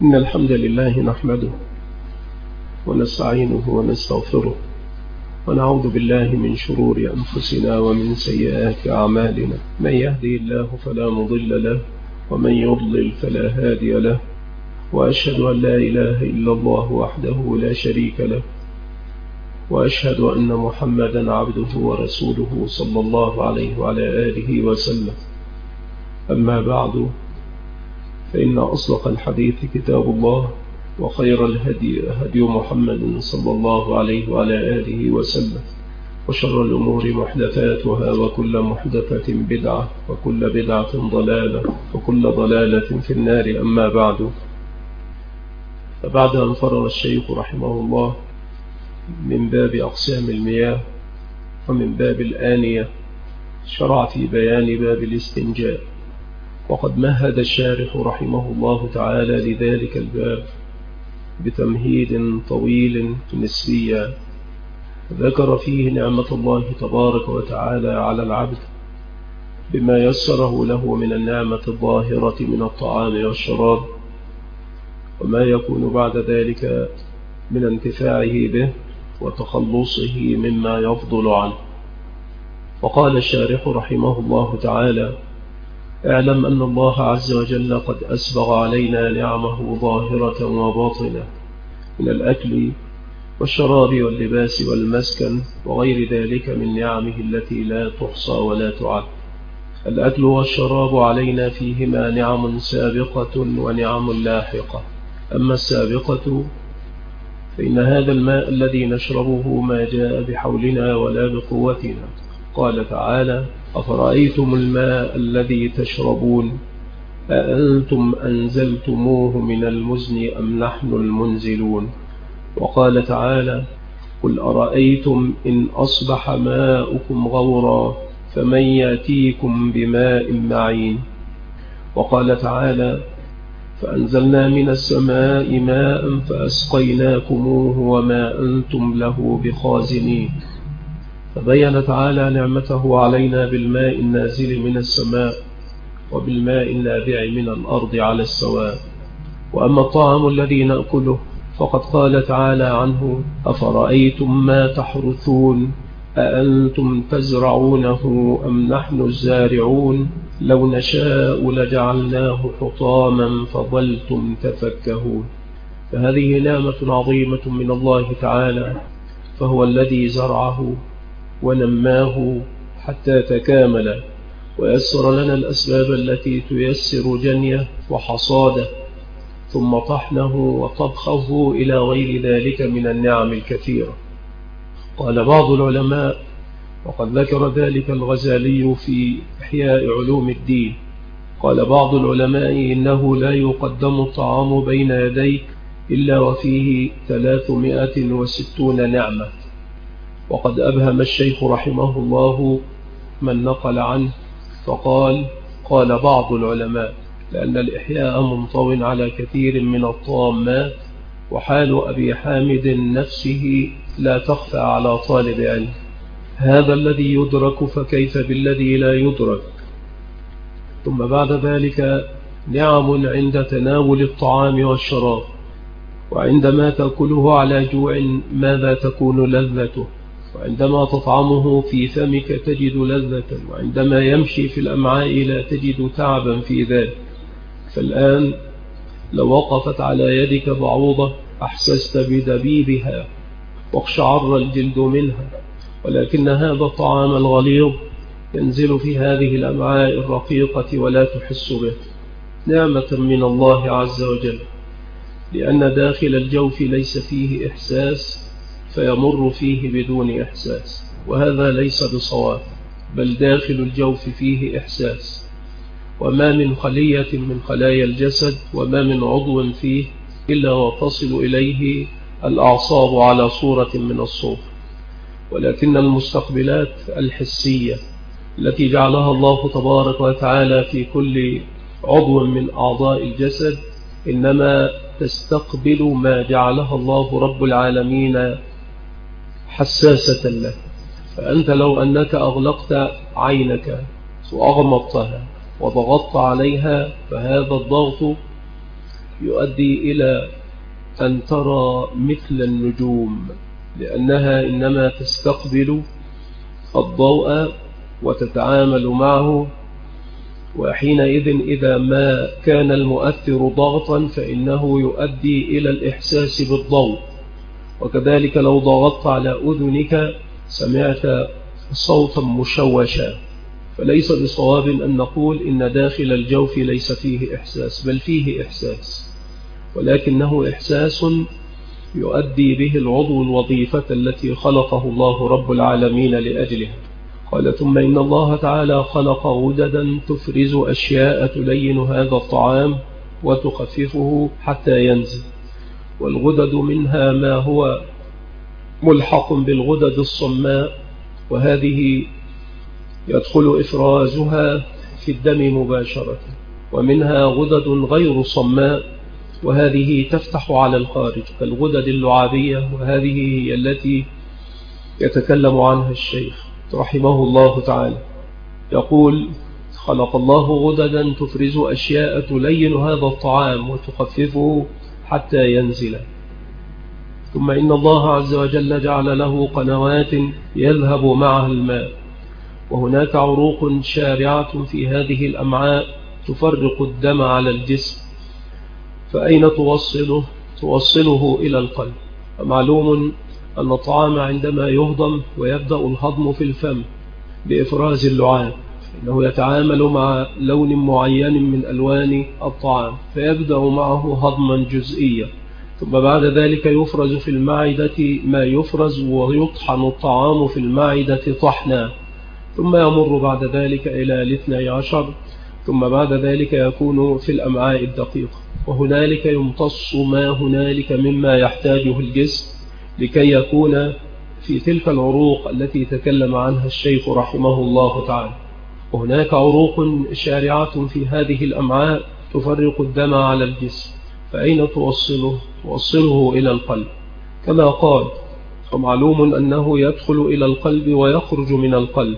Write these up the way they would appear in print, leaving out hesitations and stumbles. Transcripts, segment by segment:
إن الحمد لله نحمده ونستعينه ونستغفره ونعوذ بالله من شرور أنفسنا ومن سيئات أعمالنا. من يهدي الله فلا مضل له ومن يضلل فلا هادي له، وأشهد أن لا إله إلا الله وحده لا شريك له، وأشهد أن محمدا عبده ورسوله صلى الله عليه وعلى آله وسلم. أما بعد، فإن أصدق الحديث كتاب الله، وخير الهدي هدي محمد صلى الله عليه وعلى آله وسلم، وشر الأمور محدثاتها، وكل محدثة بدعة، وكل بدعة ضلالة، وكل ضلالة في النار. أما بعد، فبعد أن فرغ الشيخ رحمه الله من باب أقسام المياه ومن باب الآنية، شرع في بيان باب الاستنجاء. وقد مهد الشارح رحمه الله تعالى لذلك الباب بتمهيد طويل نسبيا، ذكر فيه نعمة الله تبارك وتعالى على العبد بما يسره له من النعمة الظاهرة من الطعام والشراب، وما يكون بعد ذلك من انتفاعه به وتخلصه مما يفضل عنه. وقال الشارح رحمه الله تعالى: اعلم أن الله عز وجل قد أسبغ علينا نعمه ظاهرة وباطنة من الأكل والشراب واللباس والمسكن وغير ذلك من نعمه التي لا تحصى ولا تعد. الأكل والشراب علينا فيهما نعم سابقة ونعم لاحقة. أما السابقة فإن هذا الماء الذي نشربه ما جاء بحولنا ولا بقوتنا. قال تعالى: أفرأيتم الماء الذي تشربون أأنتم أنزلتموه من المزن أم نحن المنزلون. وقال تعالى: قل أرأيتم إن أصبح ماؤكم غورا فمن يأتيكم بماء معين. وقال تعالى: فأنزلنا من السماء ماء فأسقيناكموه وما أنتم له بخازنين. فبين تعالى نعمته علينا بالماء النازل من السماء وبالماء النابع من الأرض على السواء. وأما الطعام الذي نأكله فقد قال تعالى عنه: أفرأيتم ما تحرثون أأنتم تزرعونه أم نحن الزارعون لو نشاء لجعلناه حطاما فظلتم تفكهون. فهذه نعمة عظيمة من الله تعالى، فهو الذي زرعه ونماه حتى تكامل، ويسر لنا الأسباب التي تيسر جنيه وحصاده ثم طحنه وطبخه إلى غير ذلك من النعم الكثيرة. قال بعض العلماء، وقد ذكر ذلك الغزالي في إحياء علوم الدين، قال بعض العلماء: إنه لا يقدم الطعام بين يديك إلا وفيه 360 نعمة. وقد أبهم الشيخ رحمه الله من نقل عنه فقال: قال بعض العلماء، لأن الإحياء منطو على كثير من الطامات، وحال أبي حامد نفسه لا تخفى على طالب علم. هذا الذي يدرك فكيف بالذي لا يدرك. ثم بعد ذلك نعم عند تناول الطعام والشراب، وعندما تأكله على جوع ماذا تكون لذته، وعندما تطعمه في فمك تجد لذة، وعندما يمشي في الأمعاء لا تجد تعبا في ذلك. فالآن لو وقفت على يدك بعوضة أحسست بدبيبها واقشعر الجلد منها، ولكن هذا الطعام الغليظ ينزل في هذه الأمعاء الرقيقة ولا تحس به. نعمة من الله عز وجل، لأن داخل الجوف ليس فيه إحساس فيمر فيه بدون إحساس، وهذا ليس بصواب، بل داخل الجوف فيه إحساس. وما من خلية من خلايا الجسد وما من عضو فيه إلا وتصل إليه الأعصاب على صورة من الصوت، ولكن المستقبلات الحسية التي جعلها الله تبارك وتعالى في كل عضو من أعضاء الجسد إنما تستقبل ما جعلها الله رب العالمين حساسة له. فأنت لو أنك أغلقت عينك وأغمضتها وضغطت عليها، فهذا الضغط يؤدي إلى أن ترى مثل النجوم، لأنها إنما تستقبل الضوء وتتعامل معه، وحينئذ إذا ما كان المؤثر ضغطا فإنه يؤدي إلى الإحساس بالضوء. وكذلك لو ضغطت على أذنك سمعت صوتا مشوشا، فليس بصواب أن نقول إن داخل الجوف ليس فيه إحساس، بل فيه إحساس، ولكنه إحساس يؤدي به العضو الوظيفة التي خلقه الله رب العالمين لأجلها. قال ثم إن الله تعالى خلق غددا تفرز أشياء تلين هذا الطعام وتخففه حتى ينزل، والغدد منها ما هو ملحق بالغدد الصماء، وهذه يدخل إفرازها في الدم مباشرة، ومنها غدد غير صماء وهذه تفتح على الخارج كالغدد اللعابية، وهذه هي التي يتكلم عنها الشيخ رحمه الله تعالى. يقول خلق الله غددا تفرز أشياء تلين هذا الطعام وتخففه حتى ينزل. ثم إن الله عز وجل جعل له قنوات يذهب معها الماء، وهناك عروق شارعة في هذه الأمعاء تفرق الدم على الجسم، فأين توصله إلى القلب. ومعلوم أن الطعام عندما يهضم ويبدأ الهضم في الفم بإفراز اللعاب، إنه يتعامل مع لون معين من ألوان الطعام، فيبدأ معه هضما جزئيا، ثم بعد ذلك يفرز في المعدة ما يفرز، ويطحن الطعام في المعدة طحنا، ثم يمر بعد ذلك إلى 12، ثم بعد ذلك يكون في الأمعاء الدقيقة، وهنالك يمتص ما هنالك مما يحتاجه الجسم لكي يكون في تلك العروق التي تكلم عنها الشيخ رحمه الله تعالى. وهناك عروق شارعة في هذه الأمعاء تفرق الدم على الجسم، فأين توصله إلى القلب كما قال. ومعلوم أنه يدخل إلى القلب ويخرج من القلب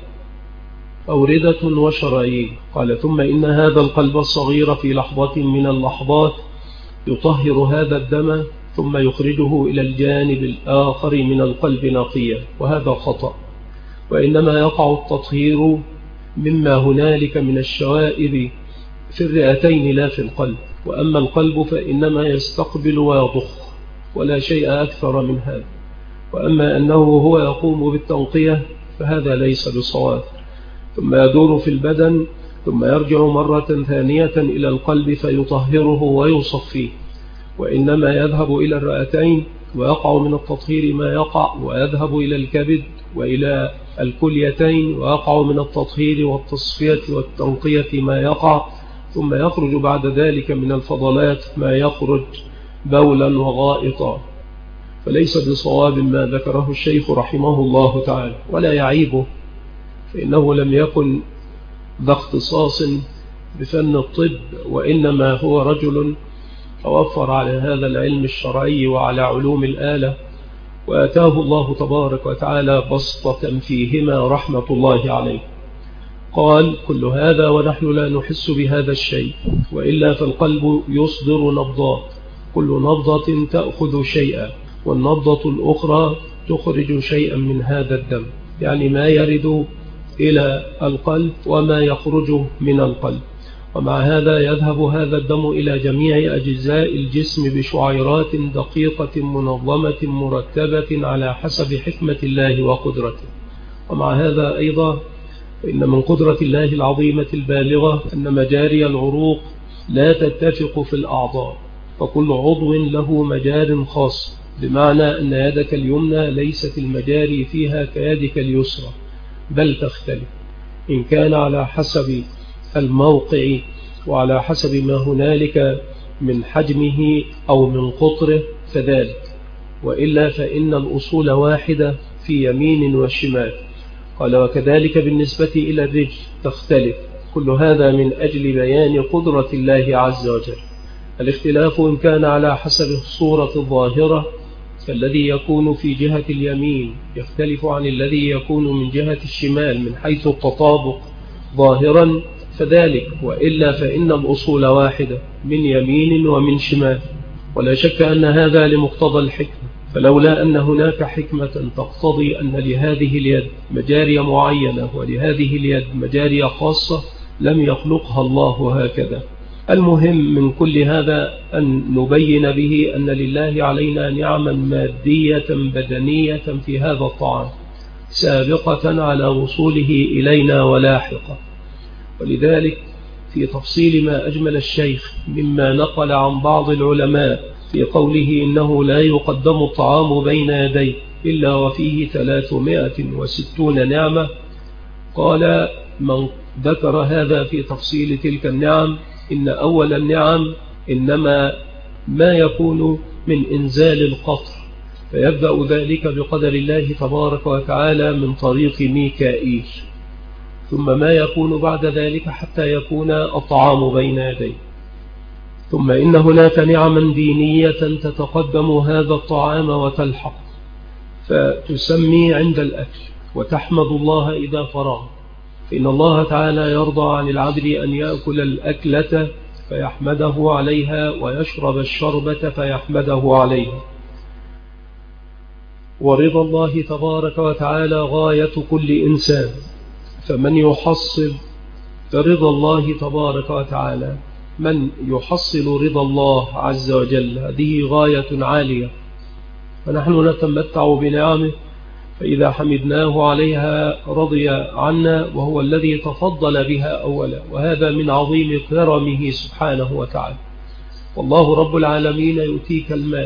أوردة وشرايين. قال ثم إن هذا القلب الصغير في لحظة من اللحظات يطهر هذا الدم ثم يخرجه إلى الجانب الآخر من القلب نقيا، وهذا خطأ، وإنما يقع التطهير مما هنالك من الشوائب في الرئتين لا في القلب، وأما القلب فإنما يستقبل ويضخ ولا شيء أكثر من هذا. وأما أنه هو يقوم بالتنقية فهذا ليس بصواب، ثم يدور في البدن ثم يرجع مرة ثانية إلى القلب فيطهره ويصفيه، وإنما يذهب إلى الرئتين ويقع من التطهير ما يقع، ويذهب إلى الكبد وإلى الكليتين ويقع من التطهير والتصفية والتنقية ما يقع، ثم يخرج بعد ذلك من الفضلات ما يخرج بولا وغائطا. فليس بصواب ما ذكره الشيخ رحمه الله تعالى، ولا يعيبه، فإنه لم يكن ذا اختصاص بفن الطب، وإنما هو رجل توفر على هذا العلم الشرعي وعلى علوم الآلة، وأتاه الله تبارك وتعالى بسطة فيهما رحمة الله عليه. قال كل هذا ونحن لا نحس بهذا الشيء، وإلا فالقلب يصدر نبضات، كل نبضة تأخذ شيئا، والنبضة الأخرى تخرج شيئا من هذا الدم، يعني ما يرد إلى القلب وما يخرج من القلب. ومع هذا يذهب هذا الدم إلى جميع أجزاء الجسم بشعيرات دقيقة منظمة مرتبة على حسب حكمة الله وقدرته. ومع هذا أيضا فإن من قدرة الله العظيمة البالغة أن مجاري العروق لا تتفق في الأعضاء، فكل عضو له مجار خاص، بمعنى أن يدك اليمنى ليست المجاري فيها كيدك اليسرى، بل تختلف إن كان على حسب الموقع وعلى حسب ما هنالك من حجمه أو من قطره فذلك، وإلا فإن الأصول واحدة في يمين وشمال. قال وكذلك بالنسبة إلى الرجل تختلف، كل هذا من أجل بيان قدرة الله عز وجل. الاختلاف إن كان على حسب الصورة الظاهرة، فالذي يكون في جهة اليمين يختلف عن الذي يكون من جهة الشمال من حيث التطابق ظاهرا، فذلك، وإلا فإن الأصول واحدة من يمين ومن شمال، ولا شك أن هذا لمقتضى الحكمة. فلولا أن هناك حكمة تقتضي أن لهذه اليد مجاري معينة ولهذه اليد مجاري خاصة لم يخلقها الله هكذا. المهم من كل هذا أن نبين به أن لله علينا نعما مادية بدنية في هذا الطعام سابقة على وصوله إلينا ولاحقة. ولذلك في تفصيل ما أجمل الشيخ مما نقل عن بعض العلماء في قوله إنه لا يقدم الطعام بين يديه إلا وفيه 360 نعمة، قال من ذكر هذا في تفصيل تلك النعم إن أول النعم إنما ما يكون من إنزال القطر، فيبدأ ذلك بقدر الله تبارك وتعالى من طريق ميكائيل، ثم ما يكون بعد ذلك حتى يكون الطعام بين يديه. ثم إن هناك نعما دينية تتقدم هذا الطعام وتلحق، فتسمي عند الأكل وتحمد الله إذا فرغ، فإن الله تعالى يرضى عن العبد أن يأكل الأكلة فيحمده عليها ويشرب الشربة فيحمده عليها. ورضا الله تبارك وتعالى غاية كل إنسان، فمن يحصل رضا الله تبارك وتعالى، من يحصل رضا الله عز وجل، هذه غاية عالية. فنحن نتمتع بنعمه، فإذا حمدناه عليها رضي عنا، وهو الذي تفضل بها أولا، وهذا من عظيم كرمه سبحانه وتعالى. والله رب العالمين يؤتيك المال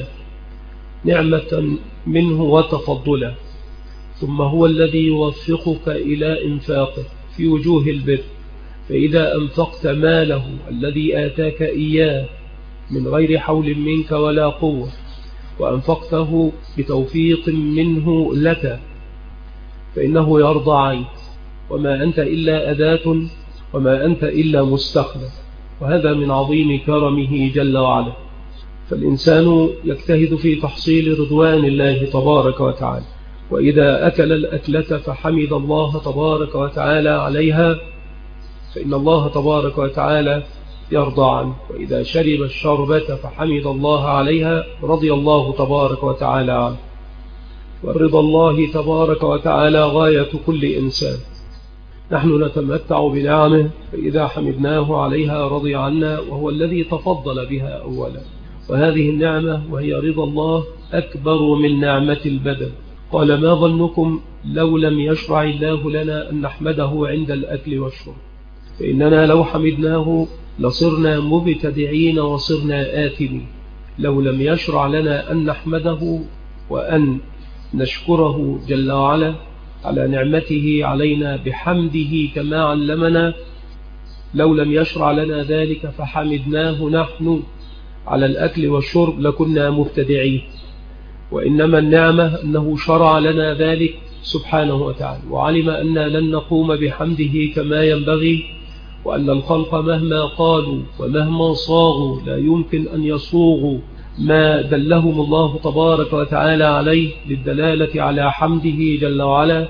نعمة منه وتفضلا، ثم هو الذي يوفقك إلى إنفاقه في وجوه البر، فإذا أنفقت ماله الذي آتاك إياه من غير حول منك ولا قوة، وأنفقته بتوفيق منه لك، فإنه يرضى عنك، وما أنت إلا أداة وما أنت إلا مستخلف، وهذا من عظيم كرمه جل وعلا. فالإنسان يجتهد في تحصيل رضوان الله تبارك وتعالى، وإذا أكل الأكلة فحمد الله تبارك وتعالى عليها فإن الله تبارك وتعالى يرضى عنه، وإذا شرب الشربة فحمد الله عليها رضي الله تبارك وتعالى عنه. ورضا الله تبارك وتعالى غاية كل إنسان. نحن نتمتع بنعمه، فإذا حمدناه عليها رضي عنا، وهو الذي تفضل بها أولا. وهذه النعمة وهي رضا الله أكبر من نعمة البدن. قال ما ظنكم لو لم يشرع الله لنا أن نحمده عند الأكل والشرب، فإننا لو حمدناه لصرنا مبتدعين وصرنا آثمين. لو لم يشرع لنا أن نحمده وأن نشكره جل وعلا على نعمته علينا بحمده كما علمنا، لو لم يشرع لنا ذلك فحمدناه نحن على الأكل والشرب لكنا مبتدعين. وإنما النعمة أنه شرع لنا ذلك سبحانه وتعالى، وعلم أن لن نقوم بحمده كما ينبغي، وأن الخلق مهما قالوا ومهما صاغوا لا يمكن أن يصوغوا ما دلهم الله تبارك وتعالى عليه للدلالة على حمده جل وعلا،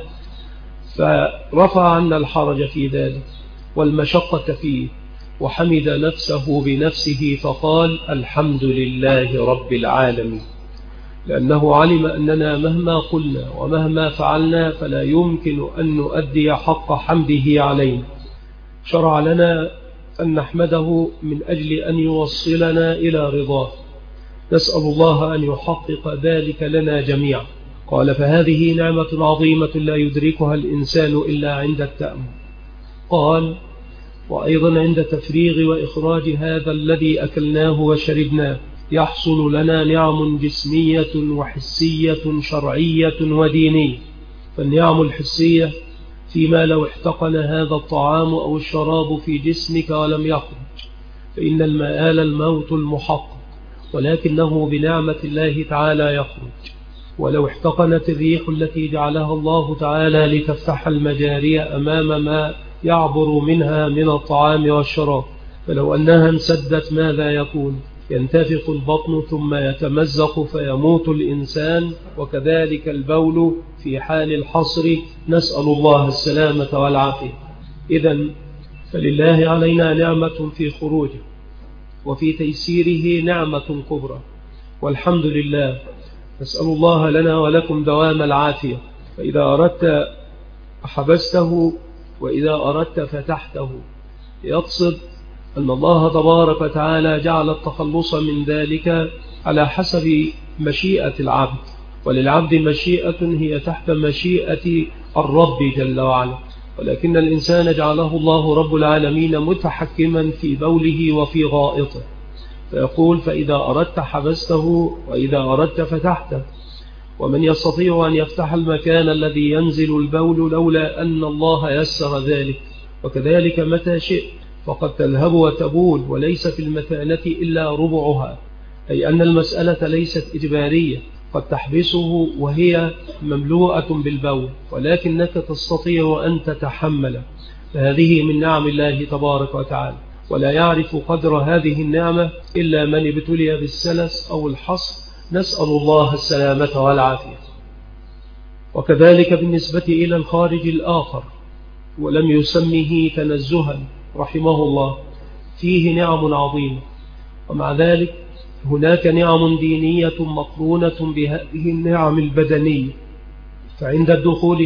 فرفع عنا الحرج في ذلك والمشقة فيه، وحمد نفسه بنفسه فقال الحمد لله رب العالمين، لأنه علم أننا مهما قلنا ومهما فعلنا فلا يمكن أن نؤدي حق حمده علينا. شرع لنا أن نحمده من أجل أن يوصلنا إلى رضاه، نسأل الله أن يحقق ذلك لنا جميعا. قال فهذه نعمة عظيمة لا يدركها الإنسان إلا عند التأمل. قال وأيضا عند تفريغ وإخراج هذا الذي أكلناه وشربناه يحصل لنا نعم جسمية وحسية شرعية ودينية. فالنعم الحسية فيما لو احتقن هذا الطعام أو الشراب في جسمك ولم يخرج، فإن المآل الموت المحقق، ولكنه بنعمة الله تعالى يخرج. ولو احتقنت الريح التي جعلها الله تعالى لتفتح المجاري أمام ما يعبر منها من الطعام والشراب، فلو أنها انسدت ماذا يكون؟ ينتفخ البطن ثم يتمزق فيموت الإنسان، وكذلك البول في حال الحصر، نسأل الله السلامة والعافية. إذن فلله علينا نعمة في خروجه، وفي تيسيره نعمة كبرى، والحمد لله. نسأل الله لنا ولكم دوام العافية. فإذا أردت حبسته، وإذا أردت فتحته. يقصد أن الله تبارك وتعالى جعل التخلص من ذلك على حسب مشيئة العبد، وللعبد مشيئة هي تحت مشيئة الرب جل وعلا، ولكن الإنسان جعله الله رب العالمين متحكما في بوله وفي غائطه، فيقول فإذا أردت حبسته وإذا أردت فتحته. ومن يستطيع أن يفتح المكان الذي ينزل البول لولا أن الله يسر ذلك؟ وكذلك متى شئت فقد تذهب وتبول، وليس في المثانة إلا ربعها، أي أن المسألة ليست إجبارية، قد تحبسه وهي مملوءة بالبول، ولكنك تستطيع أن تتحمل. فهذه من نعم الله تبارك وتعالى، ولا يعرف قدر هذه النعمة إلا من ابتلي بالسلس أو الحصر، نسأل الله السلامة والعافية. وكذلك بالنسبة إلى الخارج الآخر، ولم يسمه تنزها رحمه الله، فيه نعم عظيمة، ومع ذلك هناك نعم دينية مقرونة بهذه النعم البدنية. فعند الدخول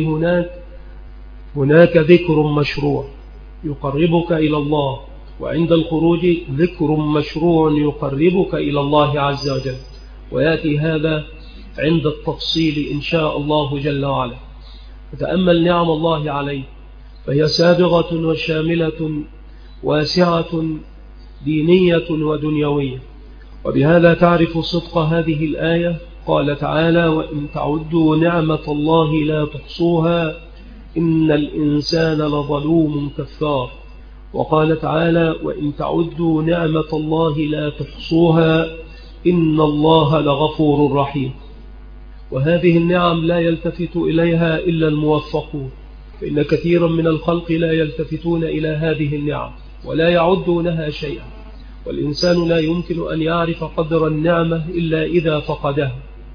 هناك ذكر مشروع يقربك إلى الله، وعند الخروج ذكر مشروع يقربك إلى الله عز وجل، ويأتي هذا عند التفصيل إن شاء الله جل وعلا. فتأمل نعم الله عليك، فهي سابغة وشاملة واسعة دينية ودنيوية. وبهذا تعرف صدق هذه الآية. قال تعالى وإن تعدوا نعمة الله لا تحصوها إن الإنسان لظلوم كفار. وقال تعالى وإن تعدوا نعمة الله لا تحصوها إن الله لغفور رحيم. وهذه النعم لا يلتفت إليها إلا الموفقون، فإن كثيرا من الخلق لا يلتفتون إلى هذه النعم ولا يعدونها شيئا، والإنسان لا يمكن أن يعرف قدر النعمة إلا إذا فقدها.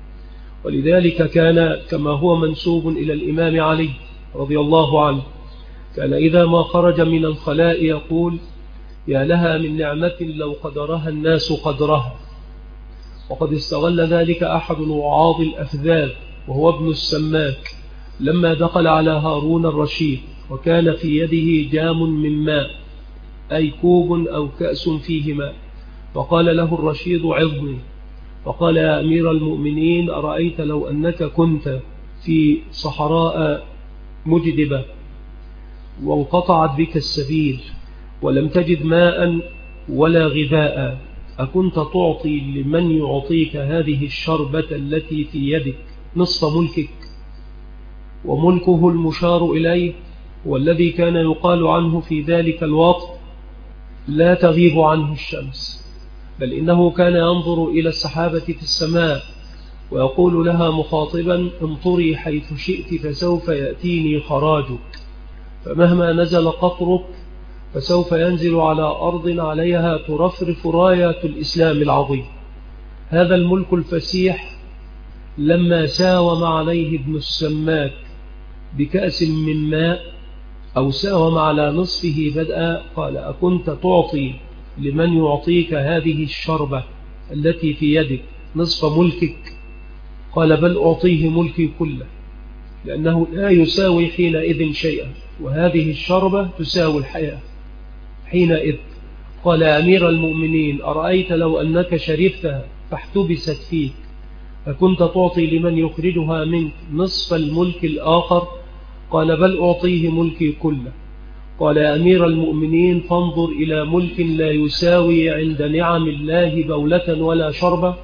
ولذلك كان كما هو منسوب إلى الإمام علي رضي الله عنه، كان إذا ما خرج من الخلاء يقول يا لها من نعمة لو قدرها الناس قدرها. وقد استغل ذلك أحد وعاظ الأفذاذ وهو ابن السماك لما دخل على هارون الرشيد، وكان في يده جام من ماء، أي كوب أو كأس فيه ماء، فقال له الرشيد عظني، فقال يا أمير المؤمنين أرأيت لو أنك كنت في صحراء مجدبة وانقطعت بك السبيل ولم تجد ماء ولا غذاء، أكنت تعطي لمن يعطيك هذه الشربة التي في يدك نصف ملكك؟ وملكه المشار إليه والذي كان يقال عنه في ذلك الوقت لا تغيب عنه الشمس، بل إنه كان ينظر إلى السحابة في السماء ويقول لها مخاطبا امطري حيث شئت فسوف يأتيني خراجك، فمهما نزل قطرك فسوف ينزل على أرض عليها ترفرف راية الإسلام العظيم. هذا الملك الفسيح لما ساوم عليه ابن السماك بكأس من ماء أو ساوم على نصفه بدأ، قال أكنت تعطي لمن يعطيك هذه الشربة التي في يدك نصف ملكك؟ قال بل أعطيه ملكي كله، لأنه لا يساوي حينئذ شيئا، وهذه الشربة تساوي الحياة حينئذ. قال أمير المؤمنين أرأيت لو أنك شربتها فاحتبست فيك فكنت تعطي لمن يخرجها منك نصف الملك الآخر؟ قال بل أعطيه ملكي كله. قال يا أمير المؤمنين فانظر إلى ملك لا يساوي عند نعم الله بولة ولا شربة.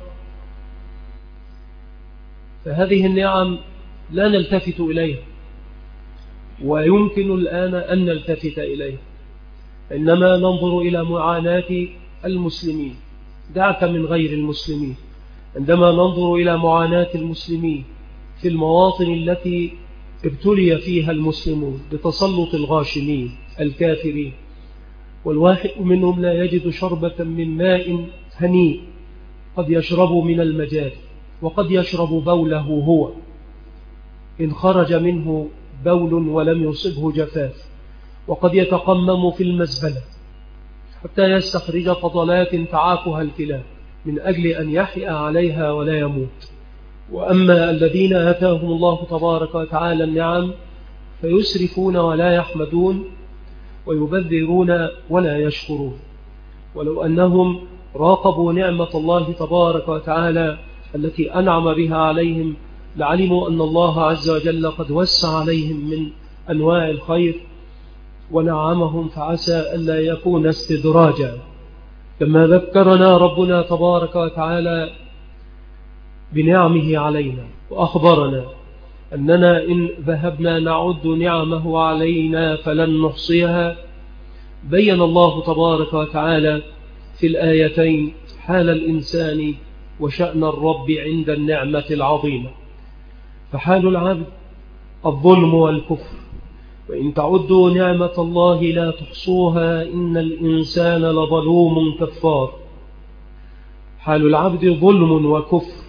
فهذه النعم لا نلتفت إليها، ويمكن الآن أن نلتفت إليها، إنما ننظر إلى معاناة المسلمين، دعك من غير المسلمين. عندما ننظر إلى معاناة المسلمين في المواطن التي ابتلي فيها المسلمون بتسلط الغاشمين الكافرين، والواحد منهم لا يجد شربة من ماء هنيء، قد يشرب من المجاري وقد يشرب بوله هو إن خرج منه بول ولم يصبه جفاف، وقد يتقمم في المزبلة حتى يستخرج فضلات تعافها الكلاب من أجل أن يحيا عليها ولا يموت. وأما الذين آتاهم الله تبارك وتعالى النعم فيسرفون ولا يحمدون ويبذرون ولا يشكرون. ولو أنهم راقبوا نعمة الله تبارك وتعالى التي أنعم بها عليهم لعلموا أن الله عز وجل قد وسع عليهم من أنواع الخير ونعمهم، فعسى ألا يكون استدراجا. كما ذكرنا ربنا تبارك وتعالى بنعمه علينا وأخبرنا أننا إن ذهبنا نعد نعمه علينا فلن نحصيها، بين الله تبارك وتعالى في الآيتين حال الإنسان وشأن الرب عند النعمة العظيمة. فحال العبد الظلم والكفر، وإن تعدوا نعمة الله لا تحصوها إن الإنسان لظلوم كفار. حال العبد ظلم وكفر،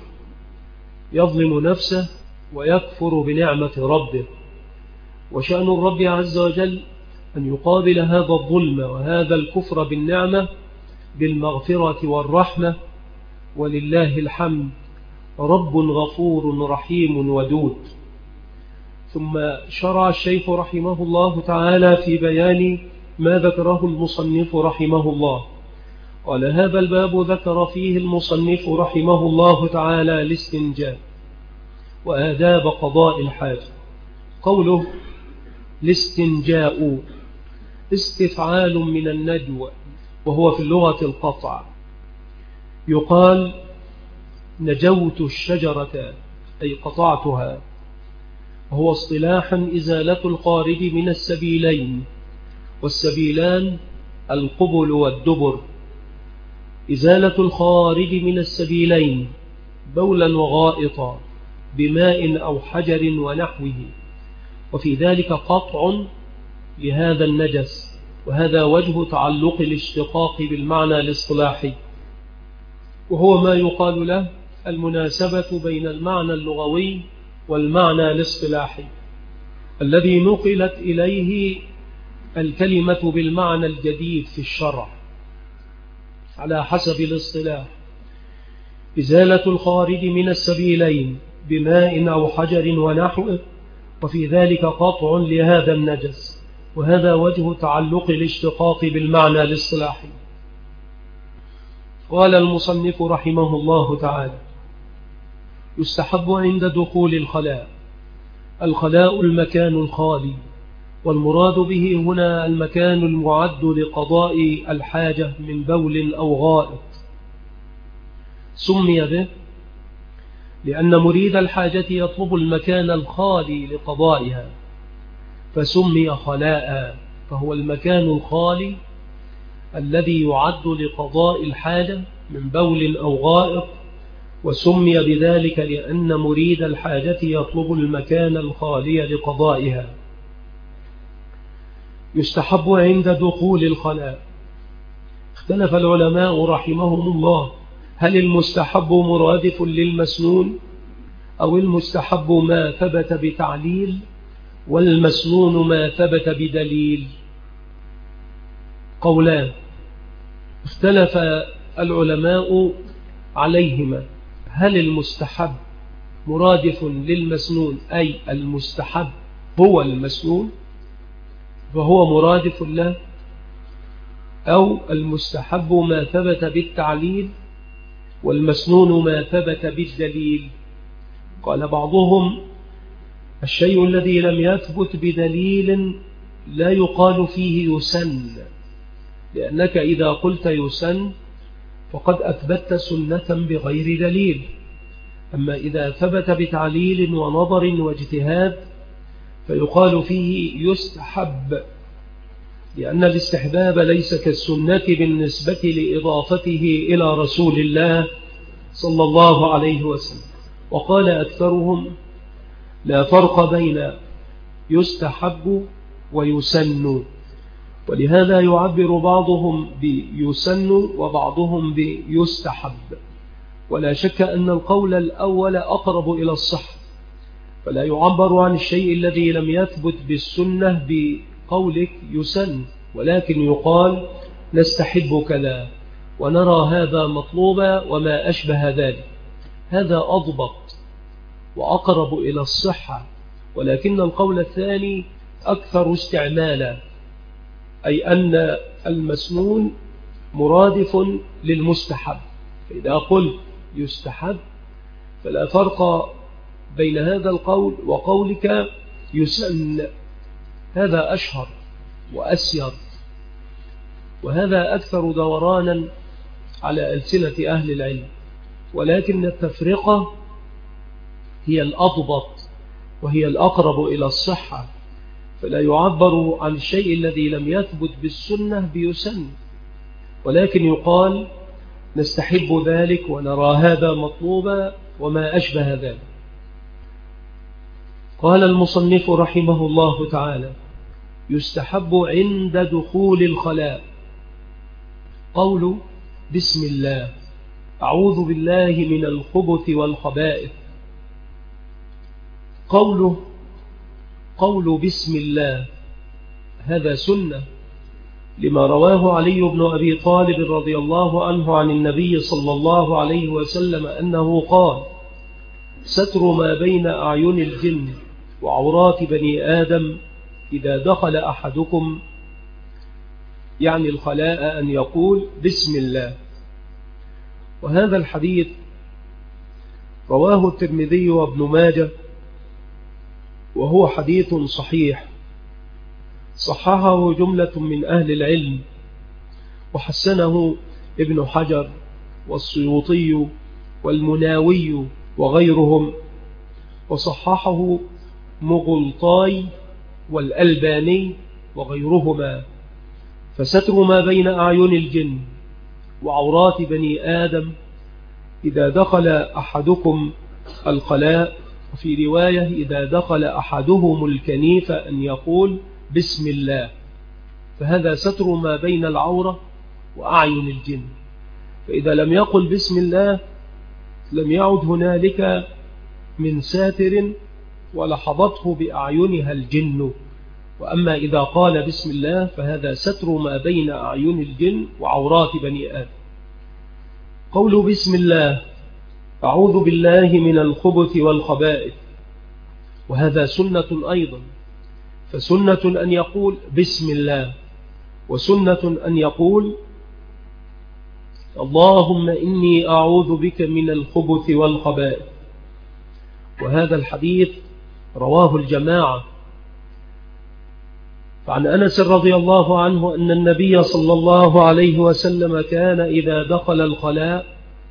يظلم نفسه ويكفر بنعمة ربه. وشأن الرب عز وجل أن يقابل هذا الظلم وهذا الكفر بالنعمة بالمغفرة والرحمة، ولله الحمد رب غفور رحيم ودود. ثم شرع الشيخ رحمه الله تعالى في بيان ما ذكره المصنف رحمه الله. قال: هذا الباب ذكر فيه المصنف رحمه الله تعالى الاستنجاء وآداب قضاء الحاجة. قوله الاستنجاء استفعال من النجوى، وهو في اللغة القطع. يقال نجوت الشجرة أي قطعتها، وهو اصطلاحا إزالة الخارج من السبيلين، والسبيلان القبل والدبر. إزالة الخارج من السبيلين بولا وغائطا بماء أو حجر ونحوه، وفي ذلك قطع لهذا النجس، وهذا وجه تعلق الاشتقاق بالمعنى الاصطلاحي، وهو ما يقال له المناسبة بين المعنى اللغوي والمعنى الاصطلاحي الذي نقلت إليه الكلمة بالمعنى الجديد في الشرع على حسب الاصطلاح. إزالة الخارج من السبيلين بماء أو حجر ونحوه، وفي ذلك قطع لهذا النجس، وهذا وجه تعلق الاشتقاق بالمعنى الاصطلاحي. قال المصنف رحمه الله تعالى: يستحب عند دخول الخلاء. الخلاء المكان الخالي، والمراد به هنا المكان المعد لقضاء الحاجة من بول أو غائط. سمي به لأن مريد الحاجة يطلب المكان الخالي لقضائها، فسمي خلاء، فهو المكان الخالي الذي يعد لقضاء الحاجة من بول أو غائط، وسمي بذلك لأن مريد الحاجة يطلب المكان الخالي لقضائها. يستحب عند دخول الخلاء. اختلف العلماء رحمهم الله هل المستحب مرادف للمسنون، أو المستحب ما ثبت بتعليل والمسنون ما ثبت بدليل؟ قولان اختلف العلماء عليهما، هل المستحب مرادف للمسنون أي المستحب هو المسنون فهو مرادف له، أو المستحب ما ثبت بالتعليل والمسنون ما ثبت بالدليل؟ قال بعضهم الشيء الذي لم يثبت بدليل لا يقال فيه يسن، لأنك إذا قلت يسن فقد أثبت سنة بغير دليل. أما إذا ثبت بتعليل ونظر واجتهاد فيقال فيه يستحب، لأن الاستحباب ليس كالسنة بالنسبة لإضافته إلى رسول الله صلى الله عليه وسلم. وقال أكثرهم لا فرق بين يستحب ويسن، ولهذا يعبر بعضهم بيسن وبعضهم بيستحب. ولا شك أن القول الأول أقرب إلى الصح، فلا يعبر عن الشيء الذي لم يثبت بالسنة قولك يسن، ولكن يقال نستحب كذا ونرى هذا مطلوبا وما أشبه ذلك. هذا أضبط وأقرب إلى الصحة، ولكن القول الثاني أكثر استعمالا، أي أن المسنون مرادف للمستحب. فإذا قلت يستحب فلا فرق بين هذا القول وقولك يسن، هذا أشهر وأسير، وهذا أكثر دورانا على ألسنة أهل العلم، ولكن التفرقة هي الأضبط وهي الأقرب إلى الصحة. فلا يعبر عن الشيء الذي لم يثبت بالسنة بيسن، ولكن يقال نستحب ذلك ونرى هذا مطلوبا وما أشبه ذلك. قال المصنف رحمه الله تعالى: يستحب عند دخول الخلاء قول بسم الله، أعوذ بالله من الخبث والخبائث. قول بسم الله هذا سنة، لما رواه علي بن أبي طالب رضي الله عنه عن النبي صلى الله عليه وسلم أنه قال: ستر ما بين أعين الجن وعورات بني آدم إذا دخل أحدكم، يعني الخلاء، أن يقول بسم الله. وهذا الحديث رواه الترمذي وابن ماجه، وهو حديث صحيح، صححه جملة من أهل العلم، وحسنه ابن حجر والسيوطي والمناوي وغيرهم، وصححه مغلطاي والألباني وغيرهما. فستر ما بين أعين الجن وعورات بني آدم إذا دخل أحدكم الخلاء، وفي رواية إذا دخل أحدهم الكنيف أن يقول بسم الله، فهذا ستر ما بين العورة وأعين الجن. فإذا لم يقل بسم الله لم يعد هنالك من ساتر ولحظته بأعينها الجن. وأما إذا قال بسم الله فهذا ستر ما بين أعين الجن وعورات بني آدم. قول بسم الله، أعوذ بالله من الخبث والخبائث، وهذا سنة أيضا، فسنة أن يقول بسم الله، وسنة أن يقول اللهم إني أعوذ بك من الخبث والخبائث. وهذا الحديث رواه الجماعة. فعن أنس رضي الله عنه أن النبي صلى الله عليه وسلم كان إذا دخل الخلاء،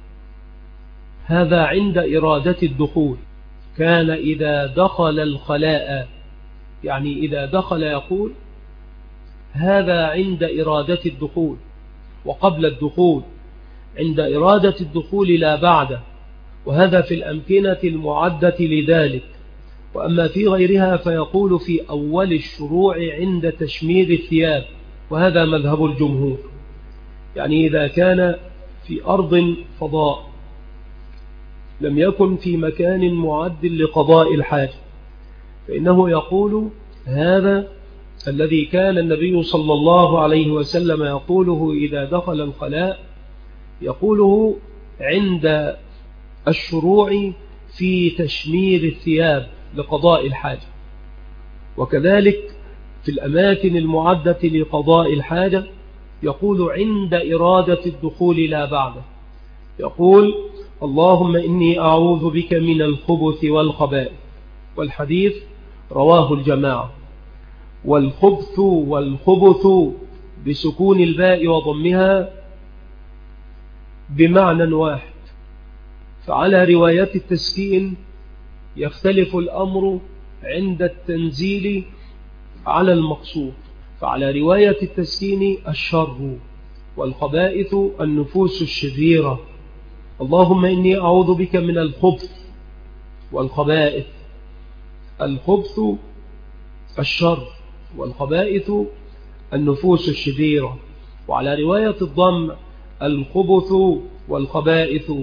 هذا عند إرادة الدخول، كان إذا دخل الخلاء، يعني إذا دخل يقول هذا عند إرادة الدخول، وقبل الدخول عند إرادة الدخول لا بعد، وهذا في الأمكنة المعدة لذلك. وأما في غيرها فيقول في أول الشروع عند تشمير الثياب، وهذا مذهب الجمهور. يعني إذا كان في أرض فضاء لم يكن في مكان معد لقضاء الحاجة، فإنه يقول هذا الذي كان النبي صلى الله عليه وسلم يقوله إذا دخل الخلاء، يقوله عند الشروع في تشمير الثياب لقضاء الحاجة. وكذلك في الأماكن المعدة لقضاء الحاجة يقول عند إرادة الدخول لا بعد، يقول اللهم إني أعوذ بك من الخبث والخبائث. والحديث رواه الجماعة. والخبث والخبث بسكون الباء وضمها بمعنى واحد، فعلى رواية التسكين يختلف الأمر عند التنزيل على المقصود. فعلى رواية التسكين الشر، والخبائث النفوس الشريرة. اللهم إني أعوذ بك من الخبث والخبائث. الخبث الشر، والخبائث النفوس الشريرة. وعلى رواية الضم الخبث والخبائث.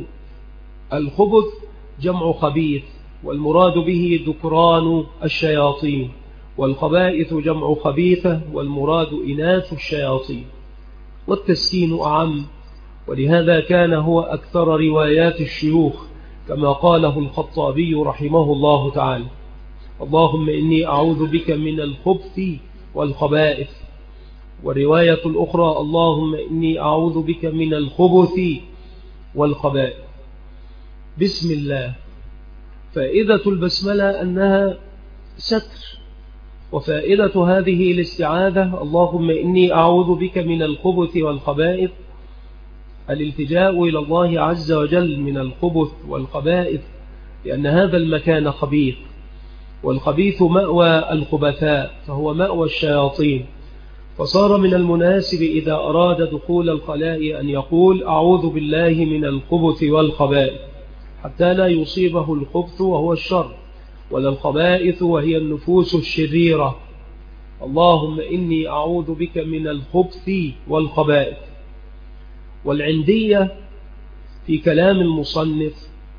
الخبث جمع خبيث، والمراد به ذكران الشياطين، والخبائث جمع خبيثة، والمراد إناث الشياطين، والتسكين أعم، ولهذا كان هو أكثر روايات الشيوخ كما قاله الخطابي رحمه الله تعالى: اللهم إني أعوذ بك من الخبث والخبائث. ورواية الأخرى: اللهم إني أعوذ بك من الخبث والخبائث. بسم الله. فائدة البسملة أنها ستر، وفائدة هذه الاستعاذة اللهم إني أعوذ بك من الخبث والخبائث الالتجاء إلى الله عز وجل من الخبث والخبائث، لأن هذا المكان خبيث، والخبيث مأوى الخبثاء، فهو مأوى الشياطين. فصار من المناسب إذا أراد دخول الخلاء أن يقول أعوذ بالله من الخبث والخبائث، حتى لا يصيبه الخبث وهو الشر، ولا الخبائث وهي النفوس الشريرة. اللهم إني أعوذ بك من الخبث والخبائث. والعندية في كلام المصنف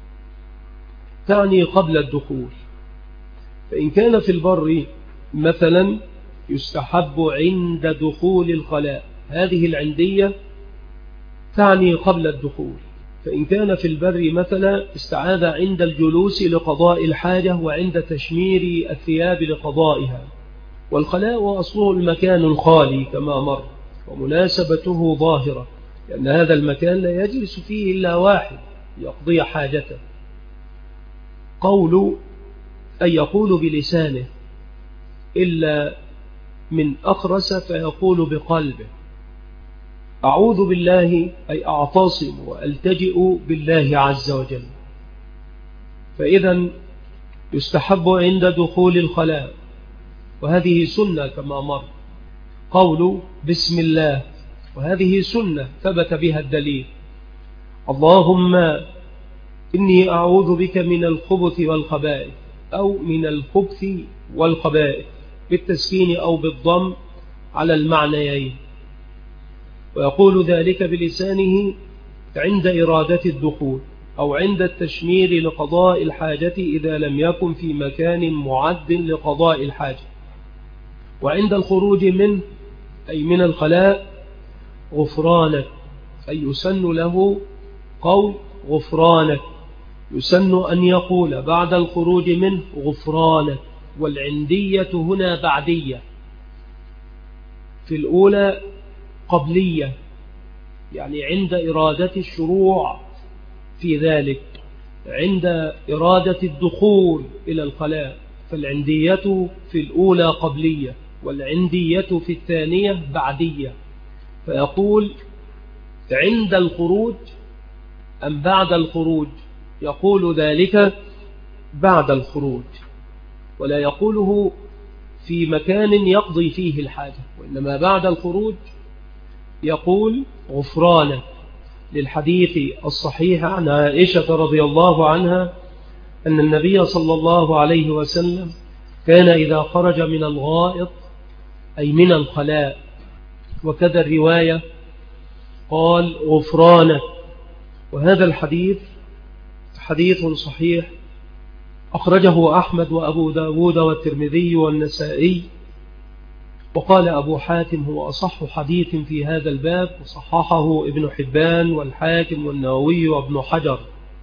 تعني قبل الدخول، فإن كان في البر مثلا يستحب عند دخول الخلاء، هذه العندية تعني قبل الدخول. فإن كان في البر مثلا استعاذ عند الجلوس لقضاء الحاجة، وعند تشمير الثياب لقضائها. والخلاء أصله المكان الخالي كما مر، ومناسبته ظاهرة، لأن هذا المكان لا يجلس فيه إلا واحد يقضي حاجته. قول أن يقول بلسانه إلا من أخرس فيقول بقلبه. أعوذ بالله أي أعتصم وألتجئ بالله عز وجل. فإذا يستحب عند دخول الخلاء، وهذه سنة كما مر، قول بسم الله، وهذه سنة ثبت بها الدليل. اللهم إني أعوذ بك من الخبث والخبائث، أو من الخبث والخبائث بالتسكين أو بالضم على المعنيين. ويقول ذلك بلسانه عند إرادة الدخول، أو عند التشمير لقضاء الحاجة إذا لم يكن في مكان معد لقضاء الحاجة. وعند الخروج منه أي من الخلاء غفرانك، أي يسن له قول غفرانك، يسن أن يقول بعد الخروج منه غفرانك. والعندية هنا بعدية، في الأولى قبلية، يعني عند إرادة الشروع في ذلك، عند إرادة الدخول إلى الخلاء، فالعندية في الأولى قبلية، والعندية في الثانية بعدية. فيقول عند الخروج أم بعد الخروج، يقول ذلك بعد الخروج، ولا يقوله في مكان يقضي فيه الحاجة، وإنما بعد الخروج يقول غفرانه، للحديث الصحيح عن عائشة رضي الله عنها أن النبي صلى الله عليه وسلم كان إذا خرج من الغائط أي من الخلاء، وكذا الرواية قال غفرانه. وهذا الحديث حديث صحيح أخرجه أحمد وأبو داود والترمذي والنسائي. وقال أبو حاتم هو أصح حديث في هذا الباب، وصححه ابن حبان والحاكم والنووي وابن حجر،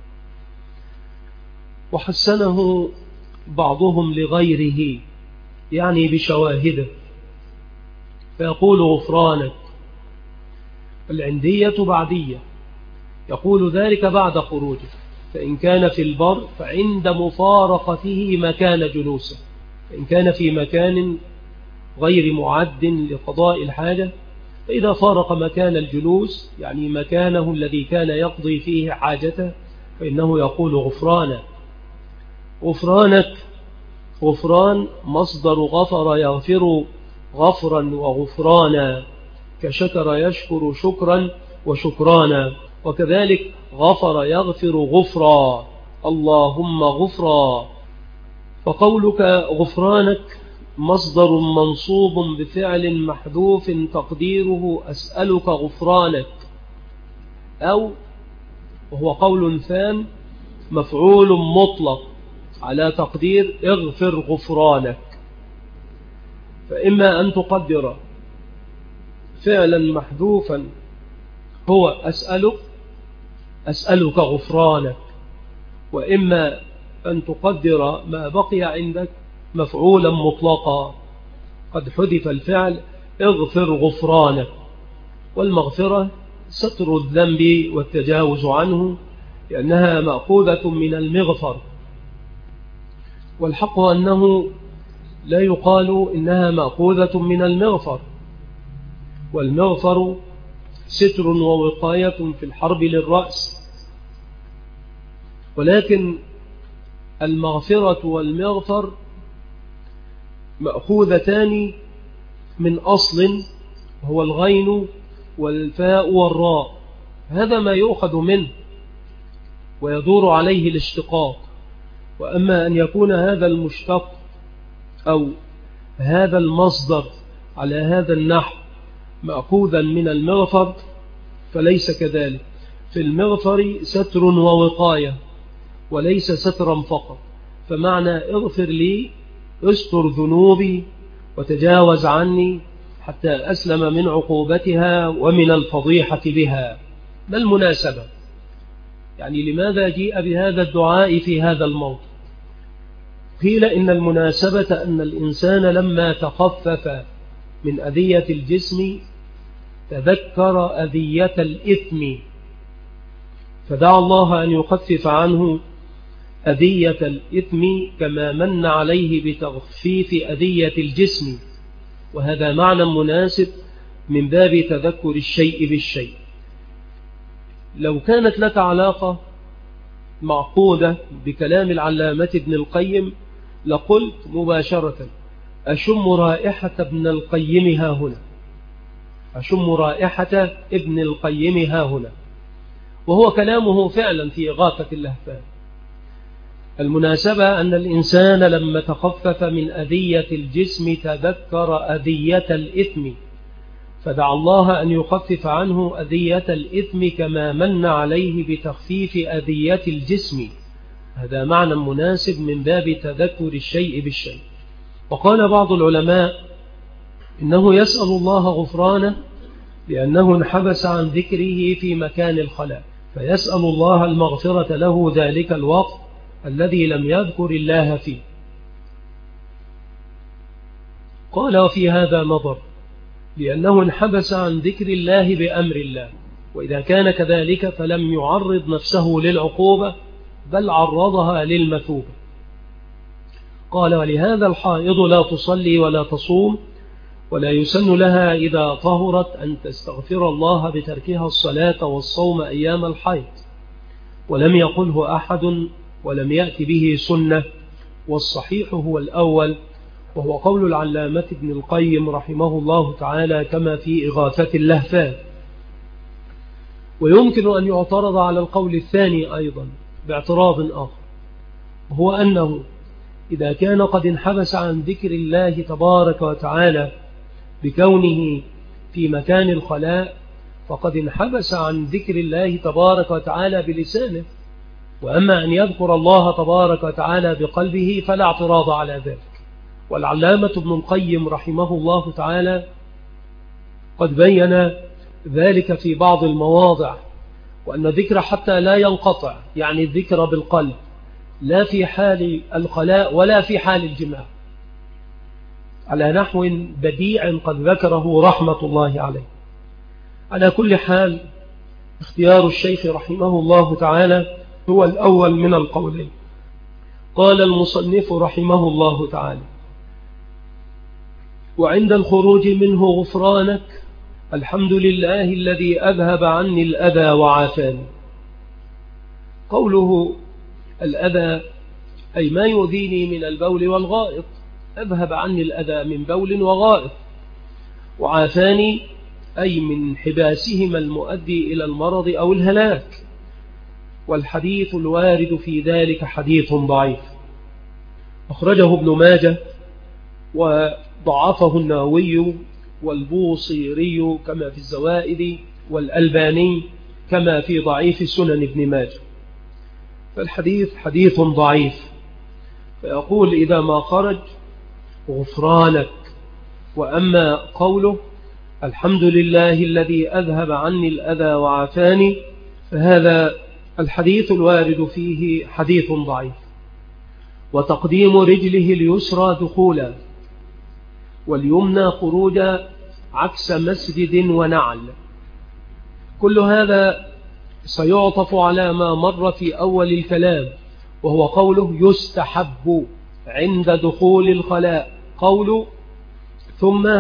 وحسنه بعضهم لغيره يعني بشواهده. فيقول غفرانك. العندية بعدية، يقول ذلك بعد خروجه. فإن كان في البر فعند مفارقته مكان جلوسه، إن كان في مكان غير معد لقضاء الحاجة، فإذا فارق مكان الجلوس يعني مكانه الذي كان يقضي فيه حاجته، فإنه يقول غفرانك. غفرانك، غفران مصدر غفر يغفر غفرا وغفرانا، كشكر يشكر شكرا وشكرانا، وكذلك غفر يغفر غفرا، اللهم غفرا. فقولك غفرانك مصدر منصوب بفعل محذوف تقديره أسألك غفرانك، أو وهو قول ثان مفعول مطلق على تقدير اغفر غفرانك. فإما أن تقدر فعلا محذوفا هو أسألك غفرانك، وإما أن تقدر ما بقي عندك مفعولا مطلقا قد حذف الفعل اغفر غفرانك. والمغفرة ستر الذنب والتجاوز عنه، لأنها مأخوذة من المغفر، والحق أنه لا يقال إنها مأخوذة من المغفر، والمغفر ستر ووقاية في الحرب للرأس، ولكن المغفرة والمغفر مأخوذتان من أصل هو الغين والفاء والراء، هذا ما يؤخذ منه ويدور عليه الاشتقاق. وأما أن يكون هذا المشتق أو هذا المصدر على هذا النحو مأخوذا من المغفر فليس كذلك. في المغفر ستر ووقاية وليس سترا فقط، فمعنى اغفر لي استر ذنوبي وتجاوز عني حتى أسلم من عقوبتها ومن الفضيحة بها. ما المناسبة؟ يعني لماذا جيء بهذا الدعاء في هذا الموضوع؟ قيل إن المناسبة أن الإنسان لما تخفف من أذية الجسم تذكر أذية الإثم، فدعا الله أن يخفف عنه أذية الإثم كما من عليه بتخفيف أذية الجسم، وهذا معنى مناسب من باب تذكر الشيء بالشيء. لو كانت لك علاقة معقودة بكلام العلامة ابن القيم لقلت مباشرة أشم رائحة ابن القيم ها هنا، أشم رائحة ابن القيم ها هنا، وهو كلامه فعلا في إغاثة اللهفان. المناسبة أن الإنسان لما تخفف من أذية الجسم تذكر أذية الإثم، فدعا الله أن يخفف عنه أذية الإثم كما من عليه بتخفيف أذية الجسم، هذا معنى مناسب من باب تذكر الشيء بالشيء. وقال بعض العلماء إنه يسأل الله غفرانه لأنه انحبس عن ذكره في مكان الخلاء، فيسأل الله المغفرة له ذلك الوقت الذي لم يذكر الله فيه. قال وفي هذا نظر، لأنه انحبس عن ذكر الله بأمر الله، وإذا كان كذلك فلم يعرض نفسه للعقوبة بل عرضها للمثوبة. قال ولهذا الحائض لا تصلي ولا تصوم، ولا يسن لها إذا طهرت أن تستغفر الله بتركها الصلاة والصوم أيام الحيض، ولم يقله أحد ولم يأتي به سنة، والصحيح هو الأول، وهو قول العلامة ابن القيم رحمه الله تعالى كما في إغاثة اللهفان. ويمكن أن يعترض على القول الثاني أيضا باعتراض آخر، وهو أنه إذا كان قد انحبس عن ذكر الله تبارك وتعالى بكونه في مكان الخلاء فقد انحبس عن ذكر الله تبارك وتعالى بلسانه، وأما أن يذكر الله تبارك وتعالى بقلبه فلا اعتراض على ذلك. والعلامة ابن القيم رحمه الله تعالى قد بين ذلك في بعض المواضع، وأن الذكر حتى لا ينقطع، يعني الذكر بالقلب لا في حال الخلاء ولا في حال الجماع، على نحو بديع قد ذكره رحمة الله عليه. على كل حال اختيار الشيخ رحمه الله تعالى هو الأول من القولين. قال المصنف رحمه الله تعالى وعند الخروج منه غفرانك الحمد لله الذي أذهب عني الأذى وعافاني. قوله الأذى أي ما يؤذيني من البول والغائط، أذهب عني الأذى من بول وغائط، وعافاني أي من حباسهما المؤدي إلى المرض أو الهلاك. والحديث الوارد في ذلك حديث ضعيف أخرجه ابن ماجه وضعفه النووي والبوصيري كما في الزوائد والألباني كما في ضعيف سنن ابن ماجه. فالحديث حديث ضعيف، فيقول إذا ما خرج غفرانك وأما قوله الحمد لله الذي أذهب عني الأذى وعافاني، فهذا الحديث الوارد فيه حديث ضعيف. وتقديم رجله اليسرى دخولا واليمنى خروجا عكس مسجد ونعل، كل هذا سيعطف على ما مر في أول الكلام، وهو قوله يستحب عند دخول الخلاء، قوله ثم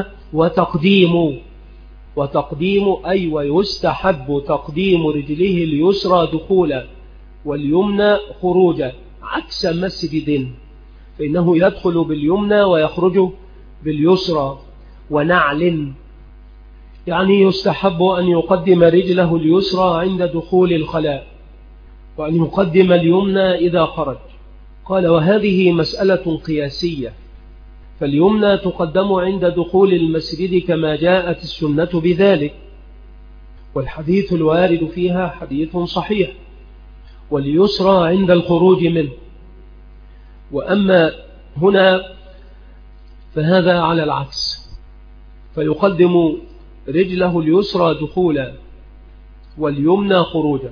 وتقديم أي ويستحب تقديم رجله اليسرى دخولا واليمنى خروجا عكس مسجد، فإنه يدخل باليمنى ويخرج باليسرى. ونعل يعني يستحب أن يقدم رجله اليسرى عند دخول الخلاء وأن يقدم اليمنى إذا خرج. قال وهذه مسألة قياسية، فاليمنى تقدم عند دخول المسجد كما جاءت السنة بذلك، والحديث الوارد فيها حديث صحيح، واليسرى عند الخروج منه. وأما هنا فهذا على العكس، فيقدم رجله اليسرى دخولا واليمنى خروجا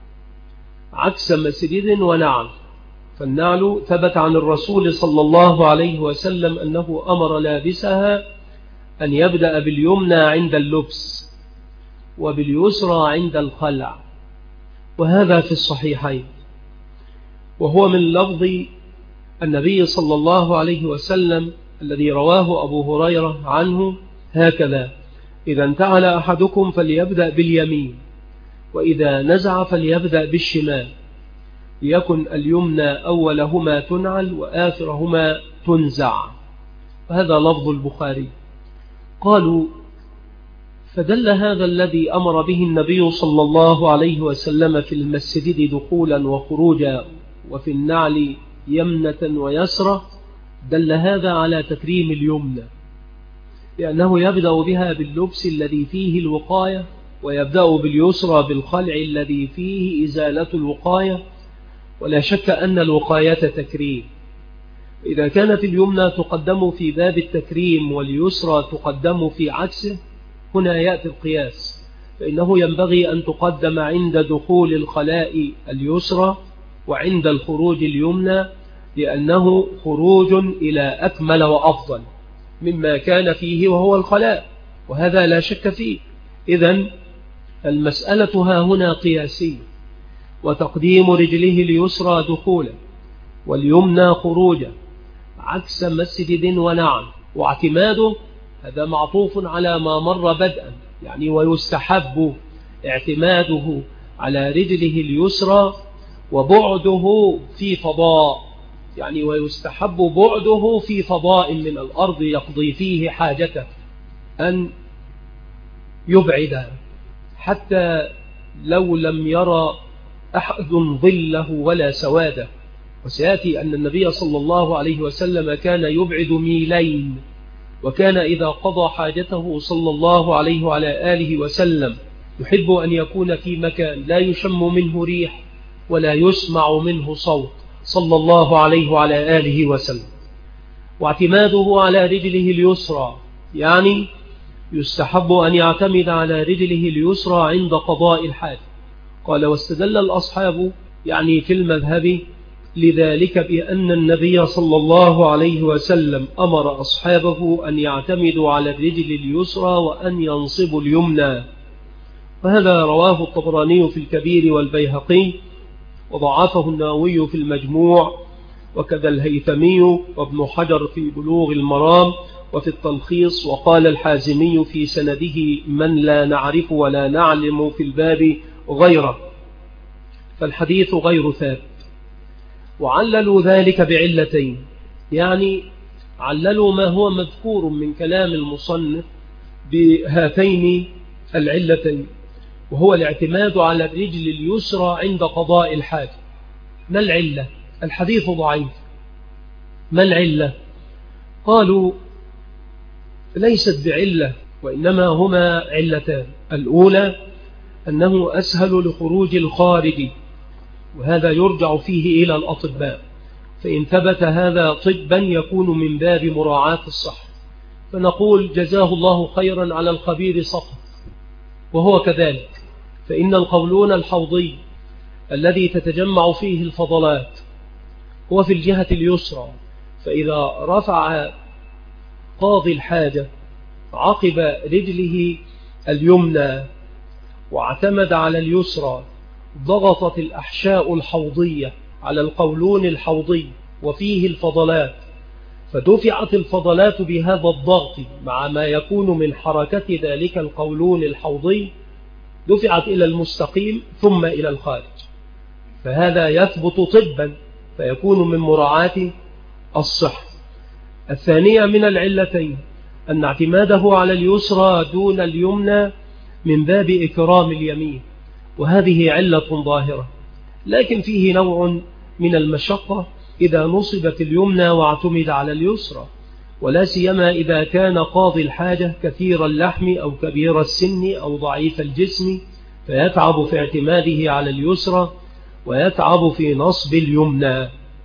عكس مسجد ونعل. فالنعل ثبت عن الرسول صلى الله عليه وسلم أنه أمر لابسها أن يبدأ باليمنى عند اللبس وباليسرى عند الخلع، وهذا في الصحيحين، وهو من لفظ النبي صلى الله عليه وسلم الذي رواه أبو هريرة عنه هكذا: إذا انتعل أحدكم فليبدأ باليمين، وإذا نزع فليبدأ بالشمال، ليكن اليمنى أولهما تنعل وآخرهما تنزع. وهذا لفظ البخاري. قالوا فدل هذا الذي أمر به النبي صلى الله عليه وسلم في المسجد دخولا وخروجا وفي النعل يمنة ويسرة، دل هذا على تكريم اليمنى، لأنه يبدأ بها باللبس الذي فيه الوقاية، ويبدأ باليسرى بالخلع الذي فيه إزالة الوقاية، ولا شك أن الوقاية تكريم. إذا كانت اليمنى تقدم في باب التكريم واليسرى تقدم في عكسه، هنا يأتي القياس، فإنه ينبغي أن تقدم عند دخول الخلاء اليسرى وعند الخروج اليمنى، لأنه خروج إلى أكمل وأفضل مما كان فيه وهو الخلاء، وهذا لا شك فيه. إذن المسألة ها هنا قياسية، وتقديم رجله اليسرى دخولا واليمنى خروجا عكس مسجد ونعل، واعتماده هذا معطوف على ما مر بدءا، يعني ويستحب اعتماده على رجله اليسرى وبعده في فضاء، يعني ويستحب بعده في فضاء من الأرض يقضي فيه حاجته، أن يبعد حتى لو لم يرى أحد ظله ولا سواده. وسيأتي أن النبي صلى الله عليه وسلم كان يبعد ميلين، وكان إذا قضى حاجته صلى الله عليه وعلى آله وسلم يحب أن يكون في مكان لا يشم منه ريح ولا يسمع منه صوت صلى الله عليه وعلى آله وسلم. واعتماده على رجله اليسرى، يعني يستحب أن يعتمد على رجله اليسرى عند قضاء الحاجة. قال واستدل الأصحاب يعني في المذهب لذلك بأن النبي صلى الله عليه وسلم أمر أصحابه أن يعتمدوا على الرجل اليسرى وأن ينصبوا اليمنى. وهذا رواه الطبراني في الكبير والبيهقي، وضعفه النووي في المجموع، وكذا الهيثمي وابن حجر في بلوغ المرام وفي التلخيص، وقال الحازمي في سنده من لا نعرف ولا نعلم في الباب غيره، فالحديث غير ثابت. وعللوا ذلك بعلتين، يعني عللوا ما هو مذكور من كلام المصنف بهاتين العلتين، وهو الاعتماد على الرجل اليسرى عند قضاء الحاجة. ما العلة؟ الحديث ضعيف. ما العلة؟ قالوا ليست بعلة، وإنما هما علتان. الأولى أنه أسهل لخروج الخارج، وهذا يرجع فيه إلى الأطباء، فإن ثبت هذا طبا يكون من باب مراعاة الصحة. فنقول جزاه الله خيرا على الخبير سقط، وهو كذلك، فإن القولون الحوضي الذي تتجمع فيه الفضلات هو في الجهة اليسرى، فإذا رفع قاضي الحاجة عقب رجله اليمنى واعتمد على اليسرى ضغطت الأحشاء الحوضية على القولون الحوضي وفيه الفضلات، فدفعت الفضلات بهذا الضغط مع ما يكون من حركة ذلك القولون الحوضي، دفعت إلى المستقيم ثم إلى الخارج، فهذا يثبت طبا فيكون من مراعاة الصحة. الثانية من العلتين أن اعتماده على اليسرى دون اليمنى من باب إكرام اليمين، وهذه علة ظاهرة، لكن فيه نوع من المشقة إذا نصبت اليمنى واعتمد على اليسرى، ولا سيما إذا كان قاضي الحاجة كثير اللحم أو كبير السن أو ضعيف الجسم، فيتعب في اعتماده على اليسرى ويتعب في نصب اليمنى.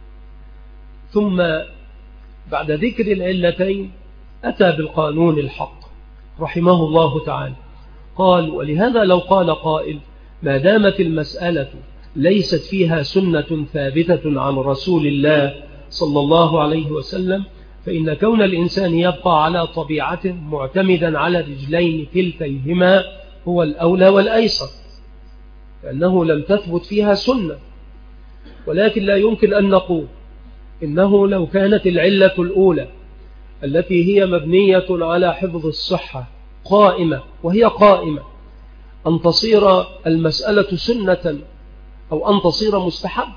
ثم بعد ذكر العلتين أتى بالقانون الحق رحمه الله تعالى، قال: ولهذا لو قال قائل ما دامت المسألة ليست فيها سنة ثابتة عن رسول الله صلى الله عليه وسلم، فإن كون الإنسان يبقى على طبيعته معتمدا على رجلين كلتيهما هو الأولى والأيسر، لأنه لم تثبت فيها سنة. ولكن لا يمكن أن نقول إنه لو كانت العلة الأولى التي هي مبنية على حفظ الصحة قائمة، وهي قائمة، أن تصير المسألة سنة أو أن تصير مستحب،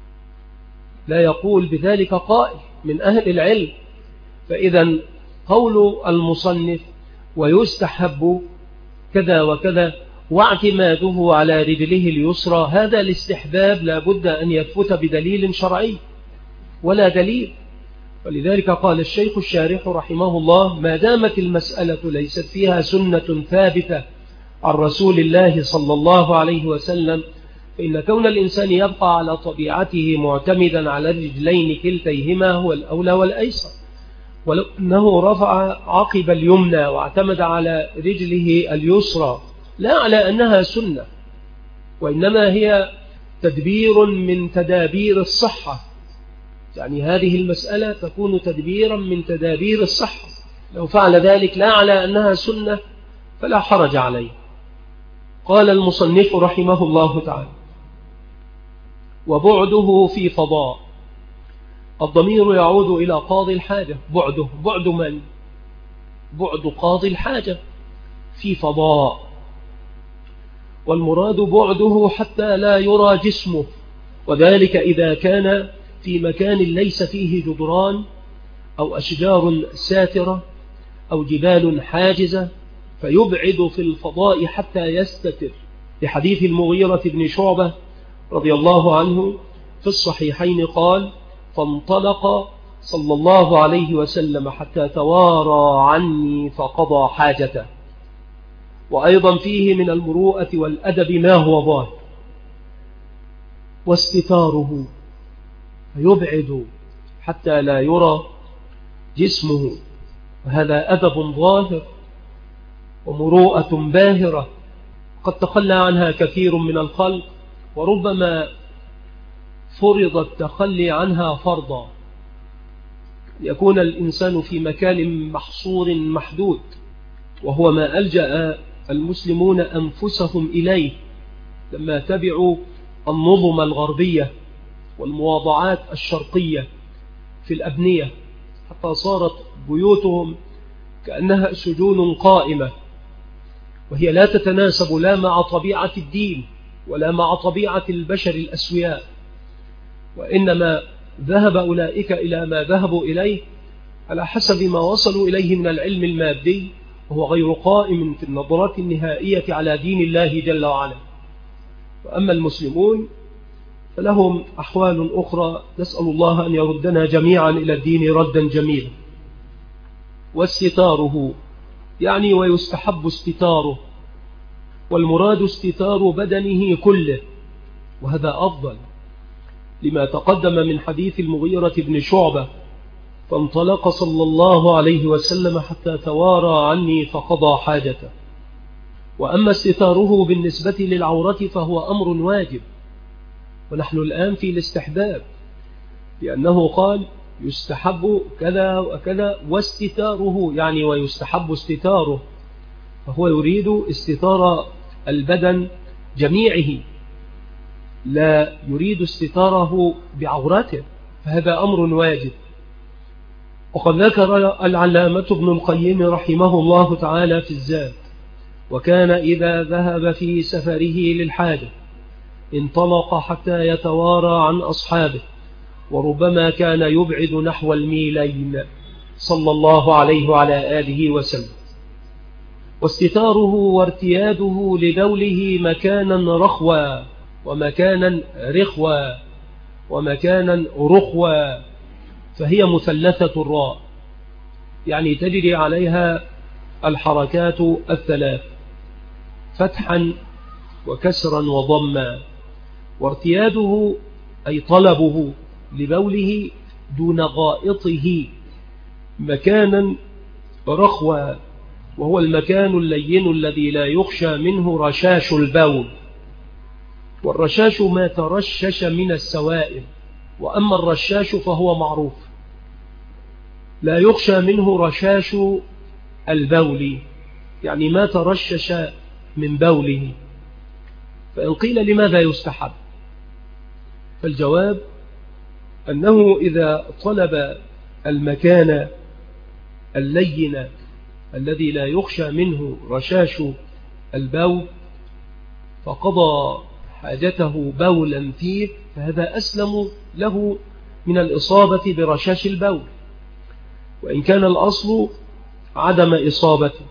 لا يقول بذلك قائل من أهل العلم. فإذا قول المصنف ويستحب كذا وكذا واعتماده على رجله اليسرى، هذا الاستحباب لا بد أن يثبت بدليل شرعي، ولا دليل. ولذلك قال الشيخ الشارح رحمه الله: ما دامت المسألة ليست فيها سنة ثابتة عن رسول الله صلى الله عليه وسلم، فإن كون الإنسان يبقى على طبيعته معتمدا على الرجلين كلتيهما هو الأولى والأيسر. ولو أنه رفع عقب اليمنى واعتمد على رجله اليسرى لا على أنها سنة، وإنما هي تدبير من تدابير الصحة، يعني هذه المسألة تكون تدبيرا من تدابير الصحة، لو فعل ذلك لا على أنها سنة فلا حرج عليه. قال المصنف رحمه الله تعالى: وبعده في فضاء. الضمير يعود إلى قاضي الحاجة. بعده بعد من؟ بعد قاضي الحاجة في فضاء، والمراد بعده حتى لا يرى جسمه، وذلك إذا كان في مكان ليس فيه جدران أو أشجار ساترة أو جبال حاجزة، فيبعد في الفضاء حتى يستتر، لحديث المغيرة بن شعبة رضي الله عنه في الصحيحين قال: فانطلق صلى الله عليه وسلم حتى توارى عني فقضى حاجته. وأيضا فيه من المروءة والأدب ما هو ظاهر. واستتاره فيبعد حتى لا يرى جسمه، وهذا أدب ظاهر ومروءة باهرة قد تخلى عنها كثير من الخلق، وربما فرض التخلي عنها فرضا، يكون الإنسان في مكان محصور محدود، وهو ما ألجأ المسلمون أنفسهم إليه لما تبعوا النظم الغربية والمواضعات الشرقية في الأبنية، حتى صارت بيوتهم كأنها سجون قائمة، وهي لا تتناسب لا مع طبيعة الدين ولا مع طبيعة البشر الأسوياء، وإنما ذهب أولئك إلى ما ذهبوا إليه على حسب ما وصلوا إليه من العلم المادي، وهو غير قائم في النظرات النهائية على دين الله جل وعلا. وأما المسلمون فلهم أحوال أخرى، نسأل الله أن يردنا جميعا إلى الدين ردا جميلا. واستتاره يعني ويستحب استتاره، والمراد استتار بدنه كله، وهذا أفضل لما تقدم من حديث المغيرة بن شعبة فانطلق صلى الله عليه وسلم حتى توارى عني فقضى حاجته. وأما استتاره بالنسبة للعورة فهو أمر واجب، ونحن الآن في الاستحباب، لأنه قال يستحب كذا وكذا واستتاره، يعني ويستحب استتاره، فهو يريد استتار البدن جميعه، لا يريد استتاره بعورته، فهذا أمر واجب. وقد ذكر العلامة ابن القيم رحمه الله تعالى في الزاد: وكان إذا ذهب في سفره للحاجة انطلق حتى يتوارى عن أصحابه، وربما كان يبعد نحو الميلين صلى الله عليه وعلى آله وسلم. واستتاره وارتياده لبوله مكانا رخوا ومكانا رخوا ومكانا رخوا، فهي مثلثة الراء، يعني تجري عليها الحركات الثلاث: فتحا وكسرا وضما. وارتياده أي طلبه لبوله دون غائطه مكانا رخوا، وهو المكان اللين الذي لا يخشى منه رشاش البول، والرشاش ما ترشش من السوائل، وأما الرشاش فهو معروف، لا يخشى منه رشاش البول، يعني ما ترشش من بوله. فإن قيل لماذا يستحب؟ فالجواب أنه إذا طلب المكان اللين الذي لا يخشى منه رشاش البول فقضى حاجته بولا فيه، فهذا أسلم له من الإصابة برشاش البول، وإن كان الأصل عدم إصابته،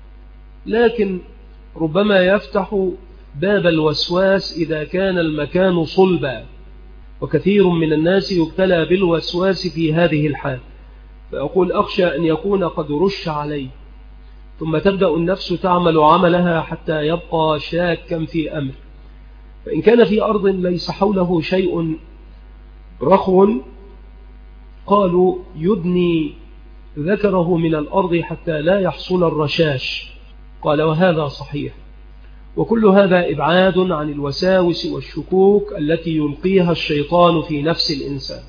لكن ربما يفتح باب الوسواس إذا كان المكان صلبا، وكثير من الناس يبتلى بالوسواس في هذه الحال، فأقول أخشى أن يكون قد رش عليه، ثم تبدأ النفس تعمل عملها حتى يبقى شاكا في أمر. فإن كان في أرض ليس حوله شيء رخو قالوا يدني ذكره من الأرض حتى لا يحصل الرشاش، قال وهذا صحيح. وكل هذا إبعاد عن الوساوس والشكوك التي يلقيها الشيطان في نفس الإنسان.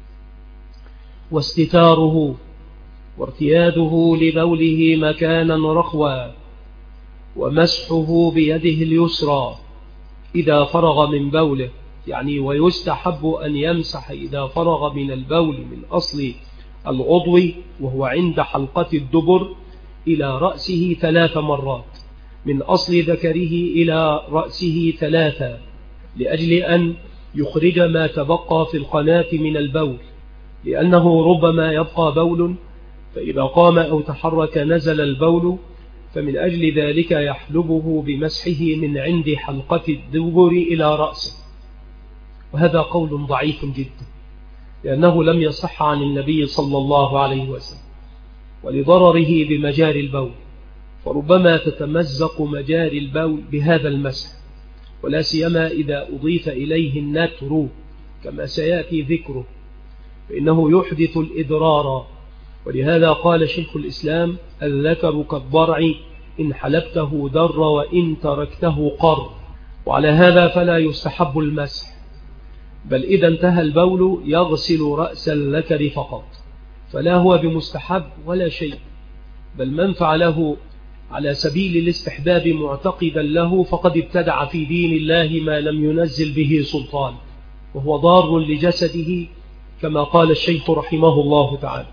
واستتاره وارتياده لبوله مكانا رخوا، ومسحه بيده اليسرى إذا فرغ من بوله، يعني ويستحب أن يمسح إذا فرغ من البول من أصل العضو وهو عند حلقة الدبر إلى رأسه 3 مرات، من أصل ذكره إلى رأسه 3، لأجل أن يخرج ما تبقى في القناة من البول، لأنه ربما يبقى بول فإذا قام أو تحرك نزل البول، فمن أجل ذلك يحلبه بمسحه من عند حلقة الدبر إلى رأسه. وهذا قول ضعيف جدا، لأنه لم يصح عن النبي صلى الله عليه وسلم، ولضرره بمجاري البول، فربما تتمزق مجاري البول بهذا المسح، ولا سيما إذا أضيف إليه النتر كما سيأتي ذكره، فإنه يحدث الإدرار. ولهذا قال شيخ الإسلام: الذكر كالضرع إن حلبته در وإن تركته قر. وعلى هذا فلا يستحب المسح، بل إذا انتهى البول يغسل رأس الذكر فقط، فلا هو بمستحب ولا شيء، بل من فعله على سبيل الاستحباب معتقدا له فقد ابتدع في دين الله ما لم ينزل به سلطان، وهو ضار لجسده كما قال الشيخ رحمه الله تعالى.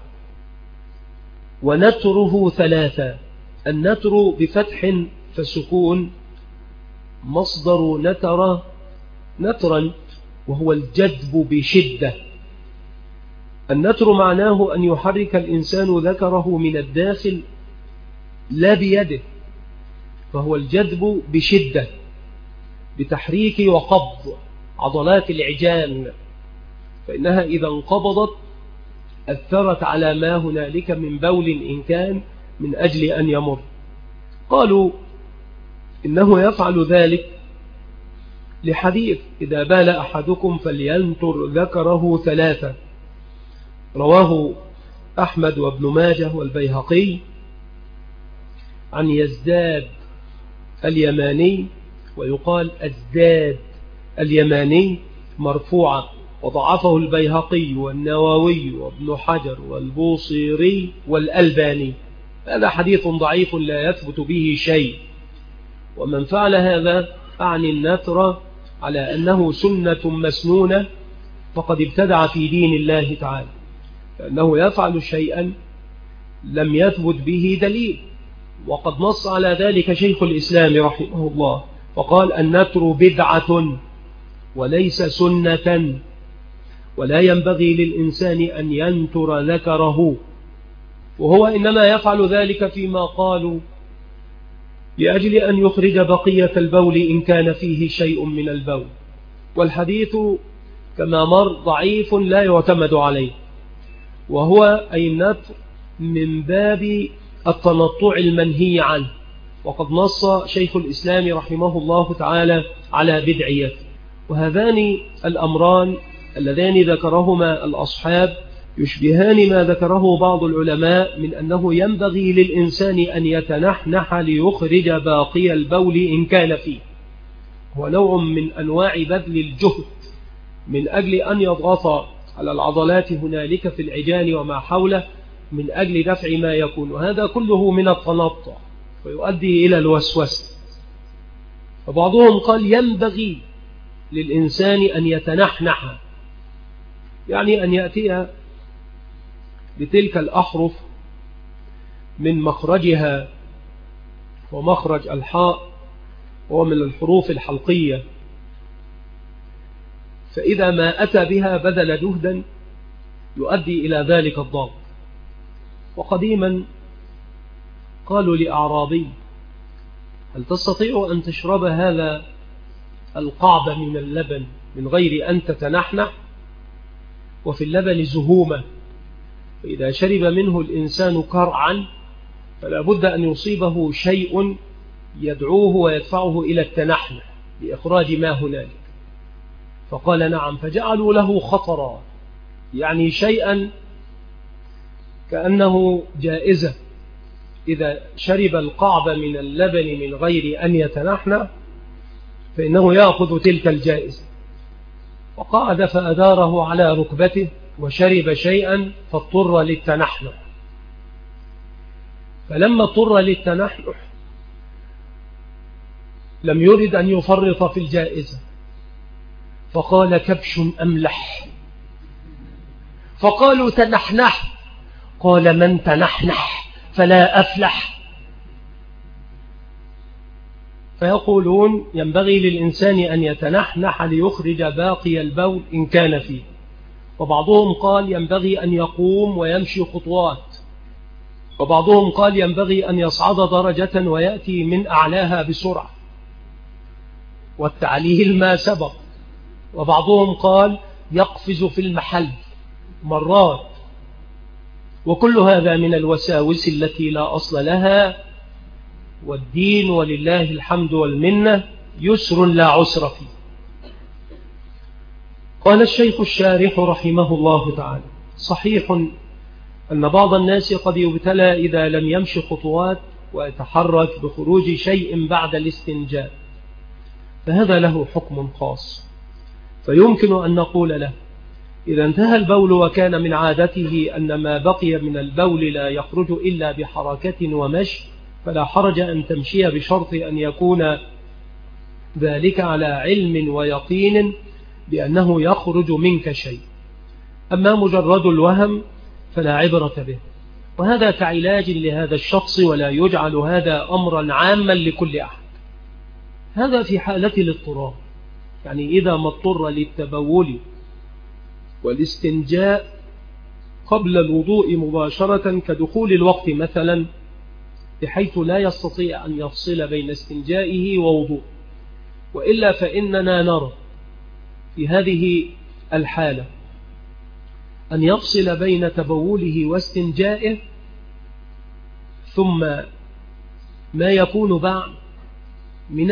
ونتره 3، النتر بفتح فسكون، مصدر نتر نترا، وهو الجذب بشدة. النتر معناه أن يحرك الإنسان ذكره من الداخل لا بيده، فهو الجذب بشدة بتحريك وقبض عضلات العجال، فإنها إذا انقبضت أثرت على ما هنالك من بول إن كان من أجل أن يمر. قالوا إنه يفعل ذلك لحديث: إذا بال أحدكم فلينتر ذكره 3، رواه أحمد وابن ماجه والبيهقي عن يزداد اليماني، ويقال أزداد اليماني مرفوعا، وضعفه البيهقي والنووي وابن حجر والبوصيري والألباني. هذا حديث ضعيف لا يثبت به شيء. ومن فعل هذا أعني النثر على أنه سنة مسنونة فقد ابتدع في دين الله تعالى، لأنه يفعل شيئا لم يثبت به دليل. وقد نص على ذلك شيخ الإسلام رحمه الله وقال: النثر بدعة وليس سنة، ولا ينبغي للإنسان أن ينتر ذكره. وهو إنما يفعل ذلك فيما قالوا لأجل أن يخرج بقية البول إن كان فيه شيء من البول. والحديث كما مر ضعيف لا يعتمد عليه، وهو أي النثر من باب التنطع المنهي عنه. وقد نص شيخ الإسلام رحمه الله تعالى على بدعيته. وهذان الأمران اللذان ذكرهما الأصحاب يشبهان ما ذكره بعض العلماء من أنه ينبغي للإنسان أن يتنحنح ليخرج باقي البول إن كان فيه. هو نوع من أنواع بذل الجهد من أجل أن يضغط على العضلات هنالك في العجان وما حوله من أجل دفع ما يكون، وهذا كله من التنطع ويؤدي إلى الوسوسة. فبعضهم قال ينبغي للإنسان أن يتنحنح، يعني أن يأتي بتلك الأحرف من مخرجها، ومخرج الحاء هو من الحروف الحلقية، فإذا ما أتى بها بذل جهدا يؤدي إلى ذلك الضغط. وقديما قالوا لأعرابي: هل تستطيع أن تشرب هذا القعب من اللبن من غير أن تتنحنح؟ وفي اللبن زهومة، فإذا شرب منه الإنسان كرعا فلا بد أن يصيبه شيء يدعوه ويدفعه إلى التنحنح لإخراج ما هنالك. فقال: نعم. فجعلوا له خطرا، يعني شيئا كأنه جائزة، إذا شرب القعب من اللبن من غير أن يتنحنح فإنه يأخذ تلك الجائزة. وقعد فأداره على ركبته وشرب شيئا فاضطر للتنحنح. فلما اضطر للتنحنح لم يرد أن يفرط في الجائزة، فقال: كبش أملح. فقالوا: تنحنح. قال: من تنحنح فلا أفلح. فيقولون ينبغي للإنسان أن يتنحنح ليخرج باقي البول إن كان فيه. وبعضهم قال ينبغي أن يقوم ويمشي خطوات، وبعضهم قال ينبغي أن يصعد درجة ويأتي من أعلاها بسرعة، والتعليل ما سبق. وبعضهم قال يقفز في المحل مرات. وكل هذا من الوساوس التي لا أصل لها، والدين ولله الحمد والمنة يسر لا عسر فيه. قال الشيخ الشارح رحمه الله تعالى: صحيح أن بعض الناس قد يبتلى إذا لم يمشي خطوات ويتحرك بخروج شيء بعد الاستنجاء، فهذا له حكم خاص. فيمكن أن نقول له: إذا انتهى البول وكان من عادته أن ما بقي من البول لا يخرج إلا بحركة ومشي، فلا حرج أن تمشي، بشرط أن يكون ذلك على علم ويقين بأنه يخرج منك شيء. أما مجرد الوهم فلا عبرة به، وهذا كعلاج لهذا الشخص، ولا يجعل هذا أمرا عاما لكل أحد. هذا في حالة الاضطرار، يعني إذا ما اضطر للتبول والاستنجاء قبل الوضوء مباشرة، كدخول الوقت مثلا، بحيث لا يستطيع أن يفصل بين استنجائه ووضوء. وإلا فإننا نرى في هذه الحالة أن يفصل بين تبوله واستنجائه، ثم ما يكون بعد من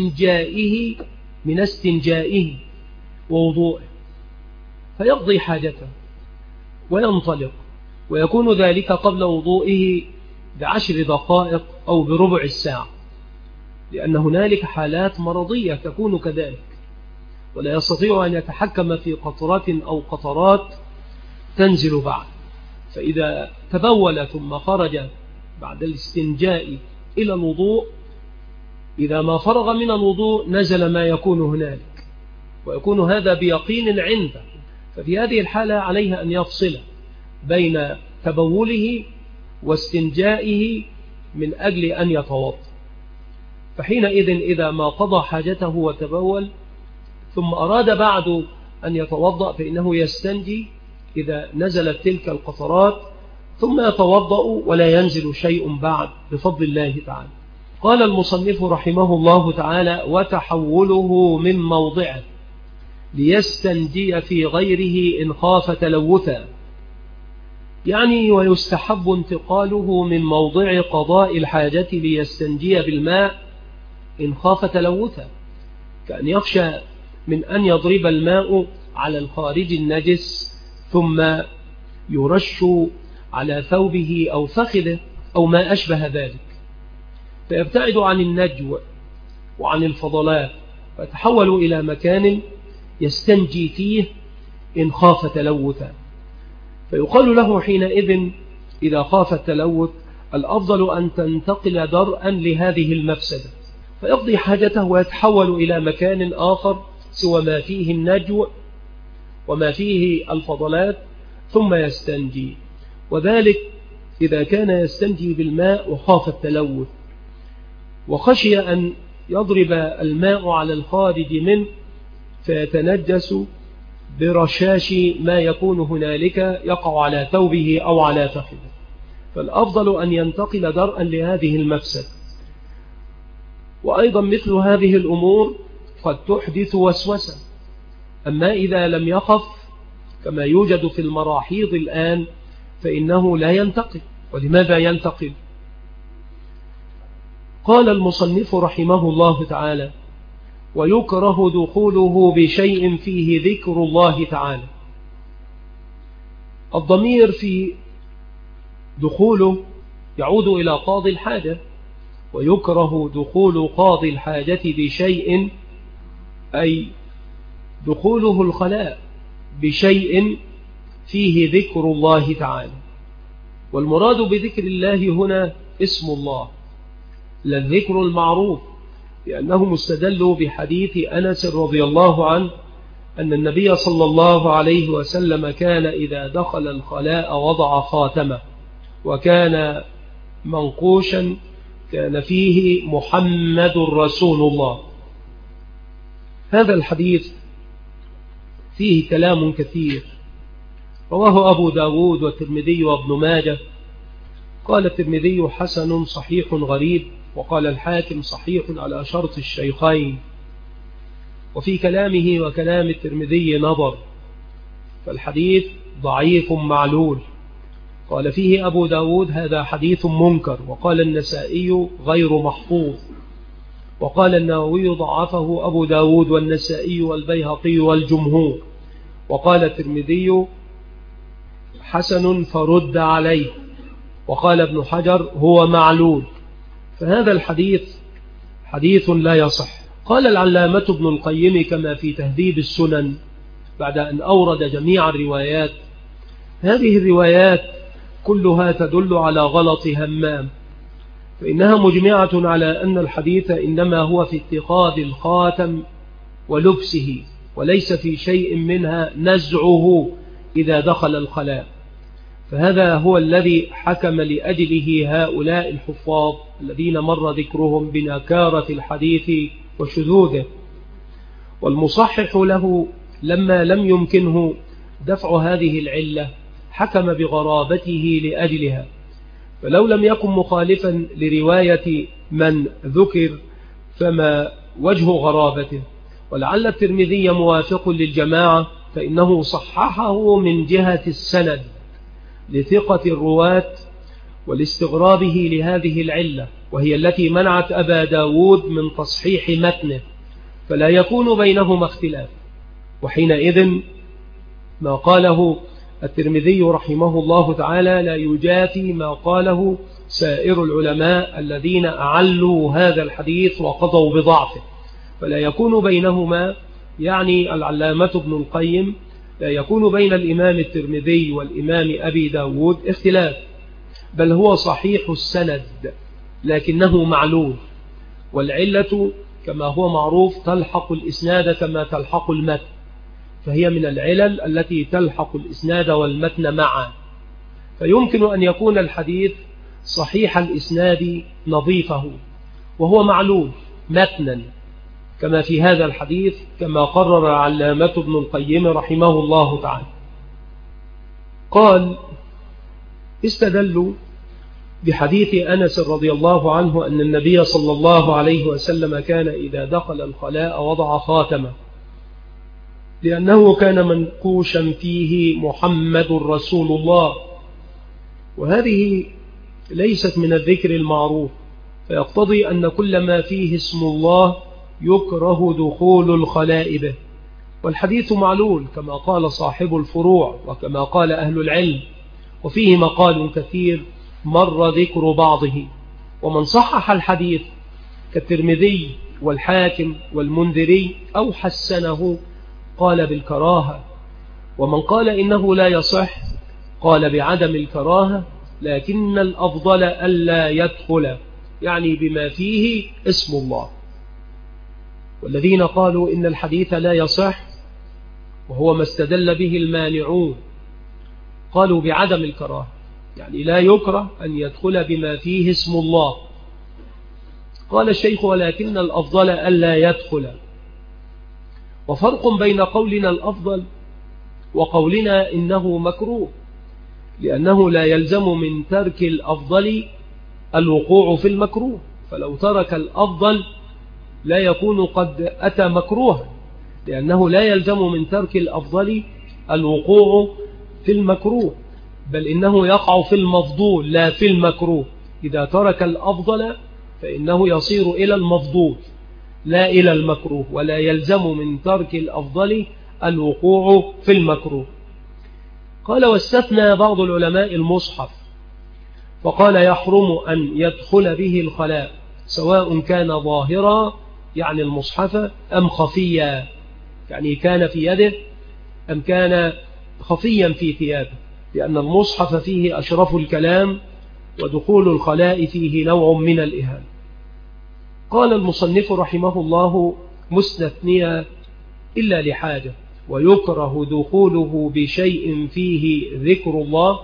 استنجائه ووضوءه، فيقضي حاجته وينطلق ويكون ذلك قبل وضوئه ب10 دقائق أو بربع الساعة، لأن هنالك حالات مرضية تكون كذلك، ولا يستطيع أن يتحكم في قطرات أو قطرات تنزل بعد. فإذا تبول ثم خرج بعد الاستنجاء إلى الوضوء، إذا ما فرغ من الوضوء نزل ما يكون هنالك، ويكون هذا بيقين عنده. ففي هذه الحالة عليه أن يفصل بين تبوله واستنجائه من أجل أن يتوضأ. فحينئذ إذا ما قضى حاجته وتبول ثم أراد بعد أن يتوضأ فإنه يستنجي إذا نزلت تلك القطرات، ثم يتوضأ ولا ينزل شيء بعد بفضل الله تعالى. قال المصنف رحمه الله تعالى: وتحوله من موضعه ليستنجي في غيره إن خاف تلوثا، يعني ويستحب انتقاله من موضع قضاء الحاجة ليستنجي بالماء إن خاف تلوثا، كأن يخشى من أن يضرب الماء على الخارج النجس ثم يرش على ثوبه أو فخذه أو ما أشبه ذلك، فيبتعد عن النجو وعن الفضلات، فيتحول إلى مكان يستنجي فيه إن خاف تلوثا. فيقال له حينئذ إذا خاف التلوث الأفضل أن تنتقل درءا لهذه المفسدة، فيقضي حاجته ويتحول إلى مكان آخر سوى ما فيه النجو وما فيه الفضلات ثم يستنجي، وذلك إذا كان يستنجي بالماء وخاف التلوث وخشي أن يضرب الماء على الخارج منه فيتنجس برشاش ما يكون هنالك يقع على ثوبه أو على فخذه، فالأفضل أن ينتقل درءا لهذه المفسد. وأيضا مثل هذه الأمور قد تحدث وسوسة، أما إذا لم يخف كما يوجد في المراحيض الآن فإنه لا ينتقل. ولماذا ينتقل؟ قال المصنف رحمه الله تعالى: ويكره دخوله بشيء فيه ذكر الله تعالى. الضمير في دخوله يعود إلى قاضي الحاجة، ويكره دخول قاضي الحاجة بشيء أي دخوله الخلاء بشيء فيه ذكر الله تعالى. والمراد بذكر الله هنا اسم الله لا الذكر المعروف، لأنهم استدلوا بحديث أنس رضي الله عنه أن النبي صلى الله عليه وسلم كان إذا دخل الخلاء وضع خاتمه، وكان منقوشا كان فيه محمد رسول الله. هذا الحديث فيه كلام كثير، رواه أبو داود والترمذي وابن ماجه. قال الترمذي حسن صحيح غريب، وقال الحاكم صحيح على شرط الشيخين. وفي كلامه وكلام الترمذي نظر، فالحديث ضعيف معلول. قال فيه أبو داود هذا حديث منكر، وقال النسائي غير محفوظ، وقال النووي ضعفه أبو داود والنسائي والبيهقي والجمهور، وقال الترمذي حسن فرد عليه، وقال ابن حجر هو معلول. فهذا الحديث حديث لا يصح. قال العلامة ابن القيم كما في تهذيب السنن بعد أن أورد جميع الروايات: هذه الروايات كلها تدل على غلط همام، فإنها مجمعة على أن الحديث إنما هو في اتخاذ الخاتم ولبسه، وليس في شيء منها نزعه إذا دخل الخلاء. فهذا هو الذي حكم لأجله هؤلاء الحفاظ الذين مر ذكرهم بنكارة الحديث وشذوذه. والمصحح له لما لم يمكنه دفع هذه العلة حكم بغرابته لأجلها، فلو لم يكن مخالفا لرواية من ذكر فما وجه غرابته. ولعل الترمذي موافق للجماعة، فإنه صححه من جهة السند لثقة الرواة ولاستغرابه لهذه العلة، وهي التي منعت أبا داود من تصحيح متنه، فلا يكون بينهما اختلاف. وحينئذ ما قاله الترمذي رحمه الله تعالى لا يجافي ما قاله سائر العلماء الذين أعلوا هذا الحديث وقضوا بضعفه، فلا يكون بينهما، يعني العلامة ابن القيم، لا يكون بين الإمام الترمذي والإمام أبي داود اختلاف، بل هو صحيح السند لكنه معلول، والعلة كما هو معروف تلحق الإسناد كما تلحق المتن، فهي من العلل التي تلحق الإسناد والمتن معا، فيمكن أن يكون الحديث صحيح الإسناد نظيفه وهو معلول متنا كما في هذا الحديث، كما قرر علامة ابن القيم رحمه الله تعالى. قال: استدلوا بحديث أنس رضي الله عنه أن النبي صلى الله عليه وسلم كان إذا دخل الخلاء وضع خاتمه، لأنه كان منقوشا فيه محمد رسول الله، وهذه ليست من الذكر المعروف، فيقتضي أن كل ما فيه اسم الله يكره دخول الخلاء به، والحديث معلول كما قال صاحب الفروع وكما قال أهل العلم، وفيه مقال كثير مر ذكر بعضه. ومن صحح الحديث كالترمذي والحاكم والمنذري أو حسنه قال بالكراهة، ومن قال إنه لا يصح قال بعدم الكراهة، لكن الأفضل ألا يدخل، يعني بما فيه اسم الله. والذين قالوا إن الحديث لا يصح وهو ما استدل به المانعون قالوا بعدم الكراهة، يعني لا يكره أن يدخل بما فيه اسم الله. قال الشيخ: ولكن الأفضل ألا يدخل. وفرق بين قولنا الأفضل وقولنا إنه مكروه، لأنه لا يلزم من ترك الأفضل الوقوع في المكروه، فلو ترك الأفضل لا يكون قد أتى مكروها، لأنه لا يلزم من ترك الأفضل الوقوع في المكروه، بل إنه يقع في المفضول لا في المكروه. إذا ترك الأفضل فإنه يصير إلى المفضول لا إلى المكروه، ولا يلزم من ترك الأفضل الوقوع في المكروه. قال: واستثنى بعض العلماء المصحف فقال: يحرم أن يدخل به الخلاء سواء كان ظاهرا، يعني المصحف، أم خفيا، يعني كان في يده أم كان خفيا في ثيابه، لأن المصحف فيه أشرف الكلام، ودخول الخلاء فيه نوع من الإهانة. قال المصنف رحمه الله: مستثنيا إلا لحاجة، ويكره دخوله بشيء فيه ذكر الله،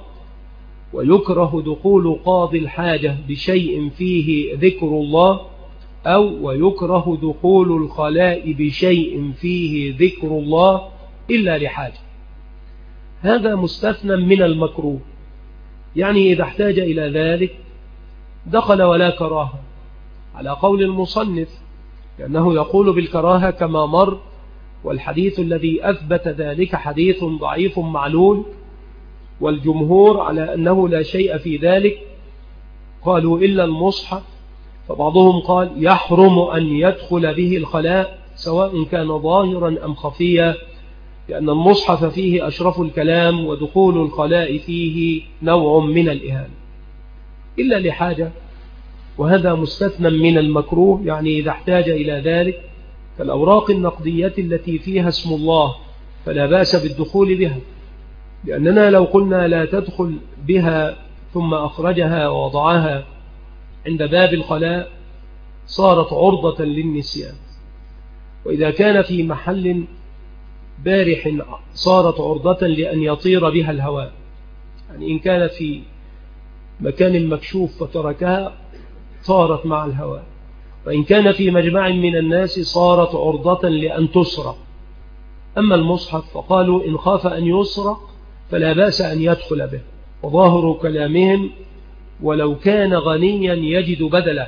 ويكره دخول قاضي الحاجة بشيء فيه ذكر الله، أو ويكره دخول الخلاء بشيء فيه ذكر الله إلا لحاجة. هذا مستثنى من المكروه، يعني إذا احتاج إلى ذلك دخل ولا كراهة، على قول المصنف، لأنه يقول بالكراهة كما مر، والحديث الذي أثبت ذلك حديث ضعيف معلول، والجمهور على أنه لا شيء في ذلك، قالوا إلا المصحف. فبعضهم قال: يحرم أن يدخل به الخلاء سواء كان ظاهرا أم خفيا، لأن المصحف فيه أشرف الكلام، ودخول الخلاء فيه نوع من الإهانة إلا لحاجة، وهذا مستثنى من المكروه، يعني إذا احتاج إلى ذلك، كالأوراق النقدية التي فيها اسم الله فلا بأس بالدخول بها، لأننا لو قلنا لا تدخل بها ثم أخرجها ووضعها عند باب الخلاء صارت عرضة للنسيان، وإذا كان في محل بارح صارت عرضة لأن يطير بها الهواء، يعني إن كانت في مكان مكشوف فتركها صارت مع الهواء، وإن كان في مجمع من الناس صارت عرضة لأن تسرق. أما المصحف فقالوا إن خاف أن يسرق فلا بأس أن يدخل به، وظاهر كلامهم ولو كان غنيا يجد بدله،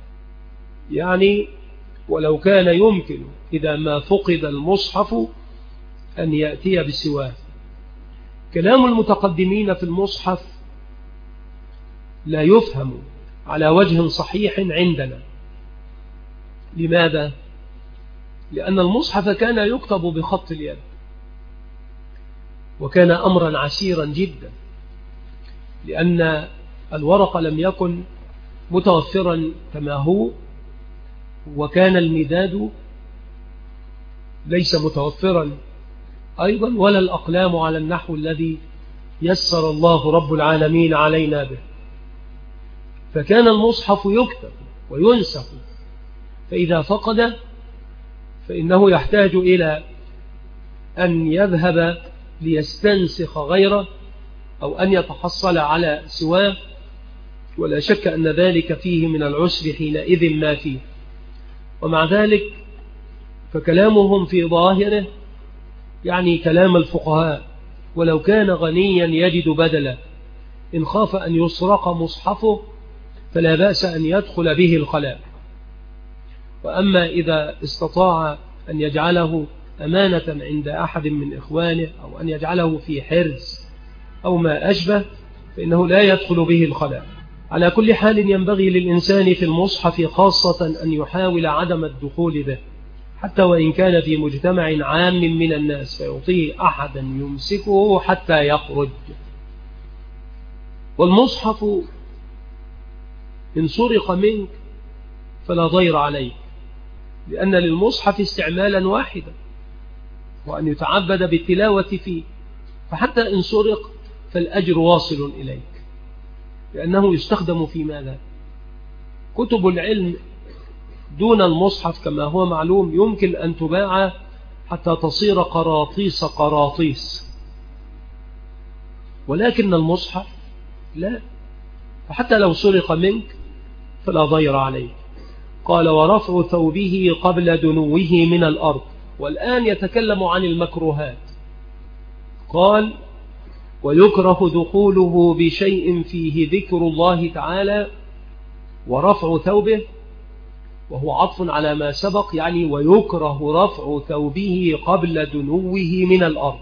يعني ولو كان يمكن إذا ما فقد المصحف أن يأتي بسواه. كلام المتقدمين في المصحف لا يفهم على وجه صحيح عندنا. لماذا؟ لأن المصحف كان يكتب بخط اليد، وكان أمرا عسيرا جدا، لأن الورق لم يكن متوفرا كما هو، وكان المداد ليس متوفرا أيضا، ولا الأقلام على النحو الذي يسر الله رب العالمين علينا به. فكان المصحف يكتب وينسخ، فإذا فقد فإنه يحتاج إلى أن يذهب ليستنسخ غيره أو أن يتحصل على سواه، ولا شك أن ذلك فيه من العسر حينئذ ما فيه. ومع ذلك فكلامهم في ظاهره يعني كلام الفقهاء، ولو كان غنيا يجد بدلا، إن خاف أن يسرق مصحفه فلا بأس أن يدخل به الخلاء. وأما إذا استطاع أن يجعله أمانة عند أحد من إخوانه أو أن يجعله في حرز أو ما أشبه فإنه لا يدخل به الخلاء. على كل حال ينبغي للإنسان في المصحف خاصة أن يحاول عدم الدخول به، حتى وإن كان في مجتمع عام من الناس، فيعطيه أحدا يمسكه حتى يخرج. والمصحف إن سرق منك فلا ضير عليك، لأن للمصحف استعمالا واحدا، وأن يتعبد بالتلاوة فيه، فحتى إن سرق فالأجر واصل إليك، لأنه يستخدم في ماذا؟ كتب العلم دون المصحف كما هو معلوم يمكن أن تباع حتى تصير قراطيس قراطيس، ولكن المصحف لا، فحتى لو سرق منك فلا ضير عليه. قال ورفع ثوبه قبل دنوه من الأرض. والآن يتكلم عن المكروهات. قال ويكره دخوله بشيء فيه ذكر الله تعالى ورفع ثوبه، وهو عطف على ما سبق، يعني ويكره رفع ثوبه قبل دنوه من الأرض.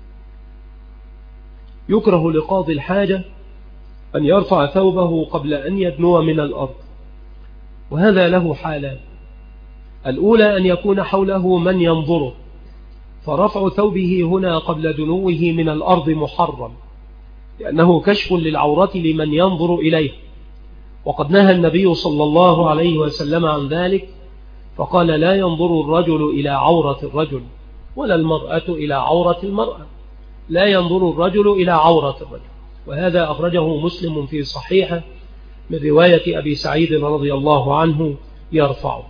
يكره لقاضي الحاجة أن يرفع ثوبه قبل أن يدنو من الأرض، وهذا له حالان. الأولى أن يكون حوله من ينظره، فرفع ثوبه هنا قبل دنوه من الأرض محرم، لأنه كشف للعورة لمن ينظر إليه، وقد نهى النبي صلى الله عليه وسلم عن ذلك، فقال لا ينظر الرجل إلى عورة الرجل ولا المرأة إلى عورة المرأة، لا ينظر الرجل إلى عورة الرجل. وهذا أخرجه مسلم في صحيحه من رواية أبي سعيد رضي الله عنه يرفعه.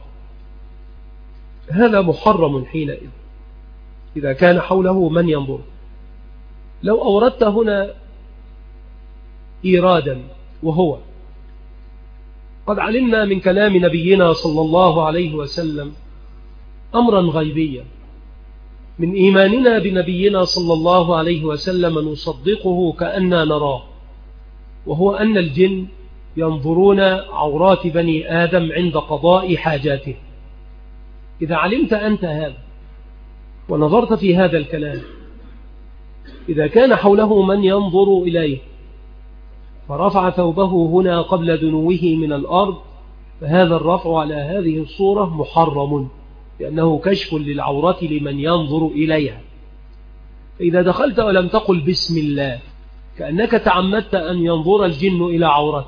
هذا محرم حينئذ إذا كان حوله من ينظر. لو أوردت هنا إيرادا، وهو قد علمنا من كلام نبينا صلى الله عليه وسلم أمرا غيبيا من إيماننا بنبينا صلى الله عليه وسلم نصدقه كأننا نراه، وهو أن الجن ينظرون عورات بني آدم عند قضاء حاجاته. إذا علمت أنت هذا ونظرت في هذا الكلام، إذا كان حوله من ينظر إليه فرفع ثوبه هنا قبل دنوه من الأرض، فهذا الرفع على هذه الصورة محرم، لأنه كشف للعورة لمن ينظر إليها. فإذا دخلت ولم تقل بسم الله كأنك تعمدت أن ينظر الجن إلى عورتك،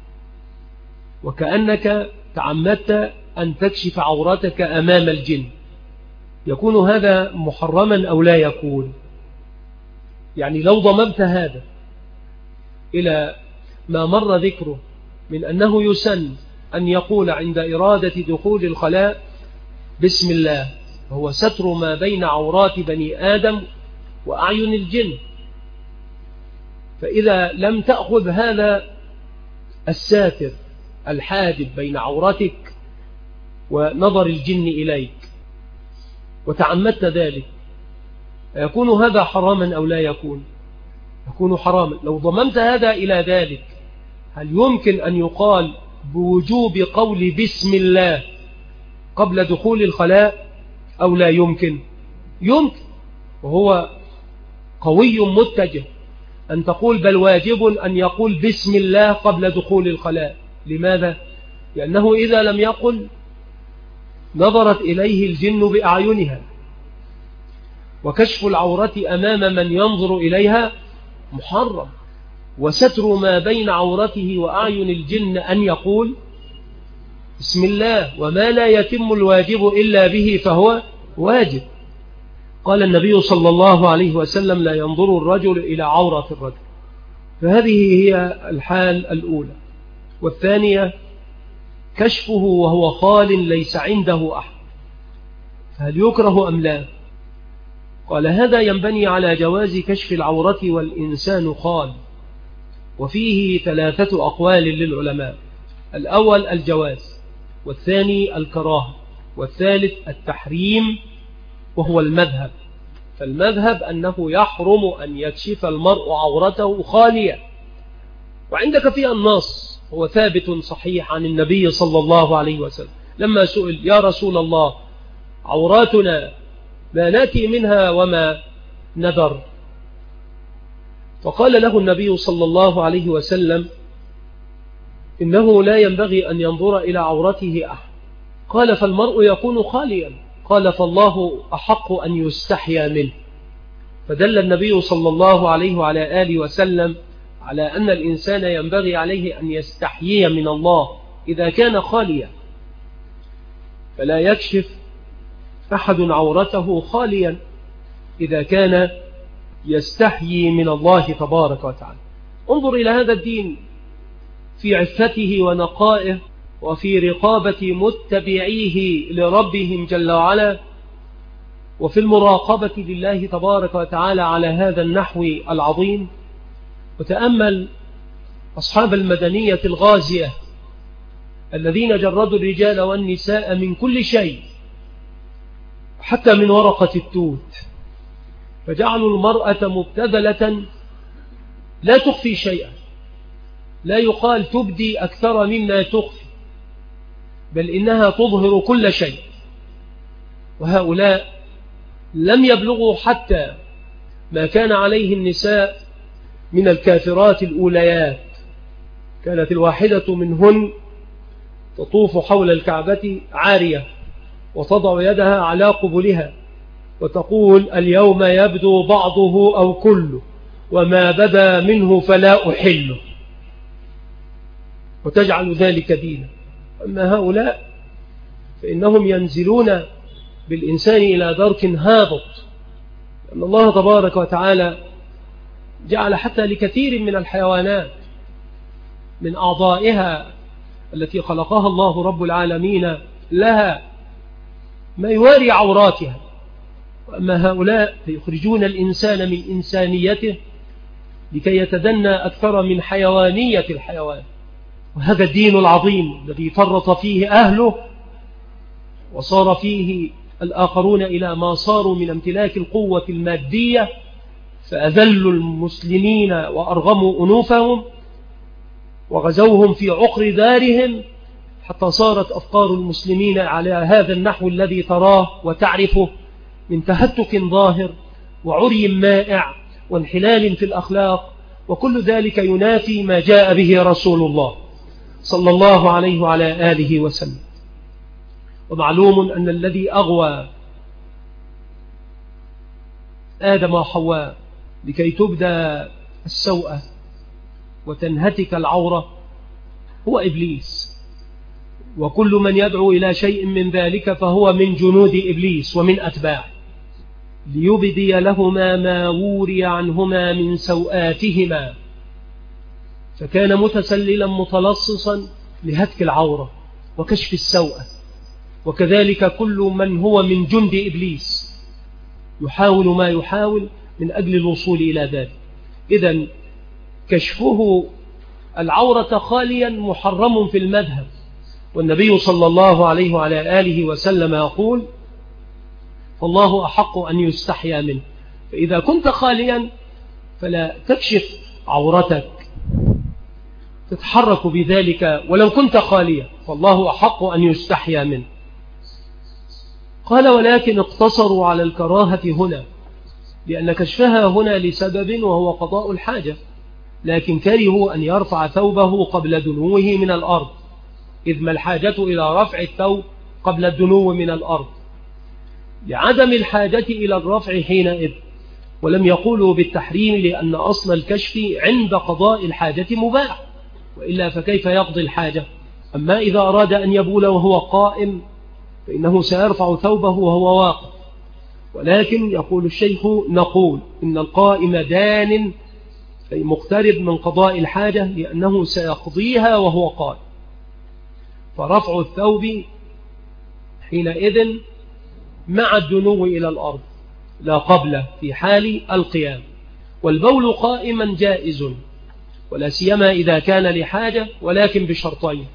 وكأنك تعمدت أن تكشف عورتك أمام الجن. يكون هذا محرما أو لا يكون؟ يعني لو ضممت هذا إلى ما مر ذكره من أنه يسن أن يقول عند إرادة دخول الخلاء بسم الله، وهو ستر ما بين عورات بني آدم وأعين الجن، فإذا لم تأخذ هذا الساتر الحاجب بين عورتك ونظر الجن إليك وتعمدت ذلك، يكون هذا حراما أو لا يكون؟ يكون حراما. لو ضممت هذا إلى ذلك، هل يمكن أن يقال بوجوب قول بسم الله قبل دخول الخلاء أو لا يمكن؟ يمكن، وهو قوي متجه أن تقول بل واجب أن يقول بسم الله قبل دخول الخلاء. لماذا؟ لأنه إذا لم يقل نظرت إليه الجن بأعينها، وكشف العورة أمام من ينظر إليها محرم، وستر ما بين عورته وأعين الجن أن يقول بسم الله، وما لا يتم الواجب إلا به فهو واجب. قال النبي صلى الله عليه وسلم لا ينظر الرجل إلى عورة الرجل. فهذه هي الحال الأولى. والثانية كشفه وهو خال ليس عنده أحد، فهل يكره أم لا؟ قال هذا ينبني على جواز كشف العورة والإنسان خال، وفيه 3 أقوال للعلماء: الأول الجواز، والثاني الكراهة، والثالث التحريم وهو المذهب. فالمذهب أنه يحرم أن يكشف المرء عورته خاليا، وعندك فيها النص هو ثابت صحيح عن النبي صلى الله عليه وسلم لما سئل يا رسول الله عوراتنا ما نأتي منها وما ندر، فقال له النبي صلى الله عليه وسلم إنه لا ينبغي أن ينظر إلى عورته أحد. قال فالمرء يكون خاليا، قال فالله أحق أن يستحيا منه. فدل النبي صلى الله عليه وعلى آله وسلم على أن الإنسان ينبغي عليه أن يستحيي من الله إذا كان خاليا، فلا يكشف أحد عورته خاليا إذا كان يستحيي من الله تبارك وتعالى. انظر إلى هذا الدين في عفته ونقائه، وفي رقابة متبعيه لربهم جل وعلا، وفي المراقبة لله تبارك وتعالى على هذا النحو العظيم. وتأمل أصحاب المدنية الغازية الذين جردوا الرجال والنساء من كل شيء حتى من ورقة التوت، فجعلوا المرأة مبتذلة لا تخفي شيئا، لا يقال تبدي أكثر مما تخفي، بل إنها تظهر كل شيء. وهؤلاء لم يبلغوا حتى ما كان عليه النساء من الكافرات الأوليات. كانت الواحدة منهن تطوف حول الكعبة عارية وتضع يدها على قبلها وتقول اليوم يبدو بعضه أو كله وما بدا منه فلا أحله، وتجعل ذلك دينا. أما هؤلاء فإنهم ينزلون بالإنسان إلى درك هابط، لأن الله تبارك وتعالى جعل حتى لكثير من الحيوانات من أعضائها التي خلقها الله رب العالمين لها ما يواري عوراتها. وأما هؤلاء فيخرجون الإنسان من إنسانيته لكي يتدنى أكثر من حيوانية الحيوان. وهذا الدين العظيم الذي فرط فيه أهله وصار فيه الآخرون إلى ما صاروا من امتلاك القوة المادية، فأذلوا المسلمين وأرغموا أنوفهم وغزوهم في عقر دارهم، حتى صارت أفكار المسلمين على هذا النحو الذي تراه وتعرفه من تهتك ظاهر وعري مائع وانحلال في الأخلاق، وكل ذلك ينافي ما جاء به رسول الله صلى الله عليه وعلى آله وسلم. ومعلوم أن الذي أغوى آدم وحواء لكي تبدى السوءة وتنهتك العورة هو إبليس، وكل من يدعو إلى شيء من ذلك فهو من جنود إبليس ومن أتباعه، ليبدي لهما ما وري عنهما من سوآتهما، فكان متسللا متلصصا لهتك العورة وكشف السوءة. وكذلك كل من هو من جند إبليس يحاول ما يحاول من أجل الوصول إلى ذلك. إذن كشفه العورة خاليا محرم في المذهب، والنبي صلى الله عليه وعلى آله وسلم يقول فالله أحق أن يستحيا منه. فإذا كنت خاليا فلا تكشف عورتك تتحرك بذلك ولو كنت خاليا، فالله أحق أن يستحيا منه. قال ولكن اقتصروا على الكراهة هنا، لأن كشفها هنا لسبب وهو قضاء الحاجة، لكن كرهوا أن يرفع ثوبه قبل دنوه من الأرض، إذ ما الحاجة إلى رفع الثوب قبل الدنو من الأرض، لعدم الحاجة إلى الرفع حينئذ، ولم يقولوا بالتحريم لأن أصل الكشف عند قضاء الحاجة مباح، وإلا فكيف يقضي الحاجة؟ أما إذا أراد أن يبول وهو قائم فإنه سيرفع ثوبه وهو واقف، ولكن يقول الشيخ نقول إن القائم دان أي مقترب من قضاء الحاجة لأنه سيقضيها وهو قائم، فرفع الثوب حينئذ مع الدنو إلى الأرض لا قبل في حال القيام. والبول قائما جائز، ولا سيما إذا كان لحاجة، ولكن بشرطين: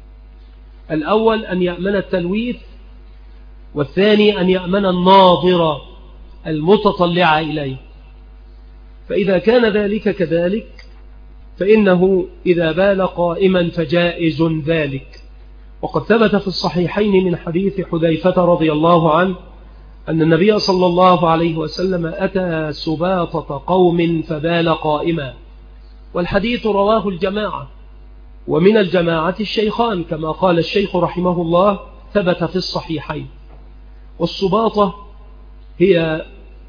الأول أن يأمن التلويث، والثاني أن يأمن الناظر المتطلع إليه. فإذا كان ذلك كذلك فإنه إذا بال قائما فجائز ذلك. وقد ثبت في الصحيحين من حديث حذيفة رضي الله عنه أن النبي صلى الله عليه وسلم أتى سباطة قوم فبال قائما، والحديث رواه الجماعة، ومن الجماعة الشيخان كما قال الشيخ رحمه الله ثبت في الصحيحين. والسباطة هي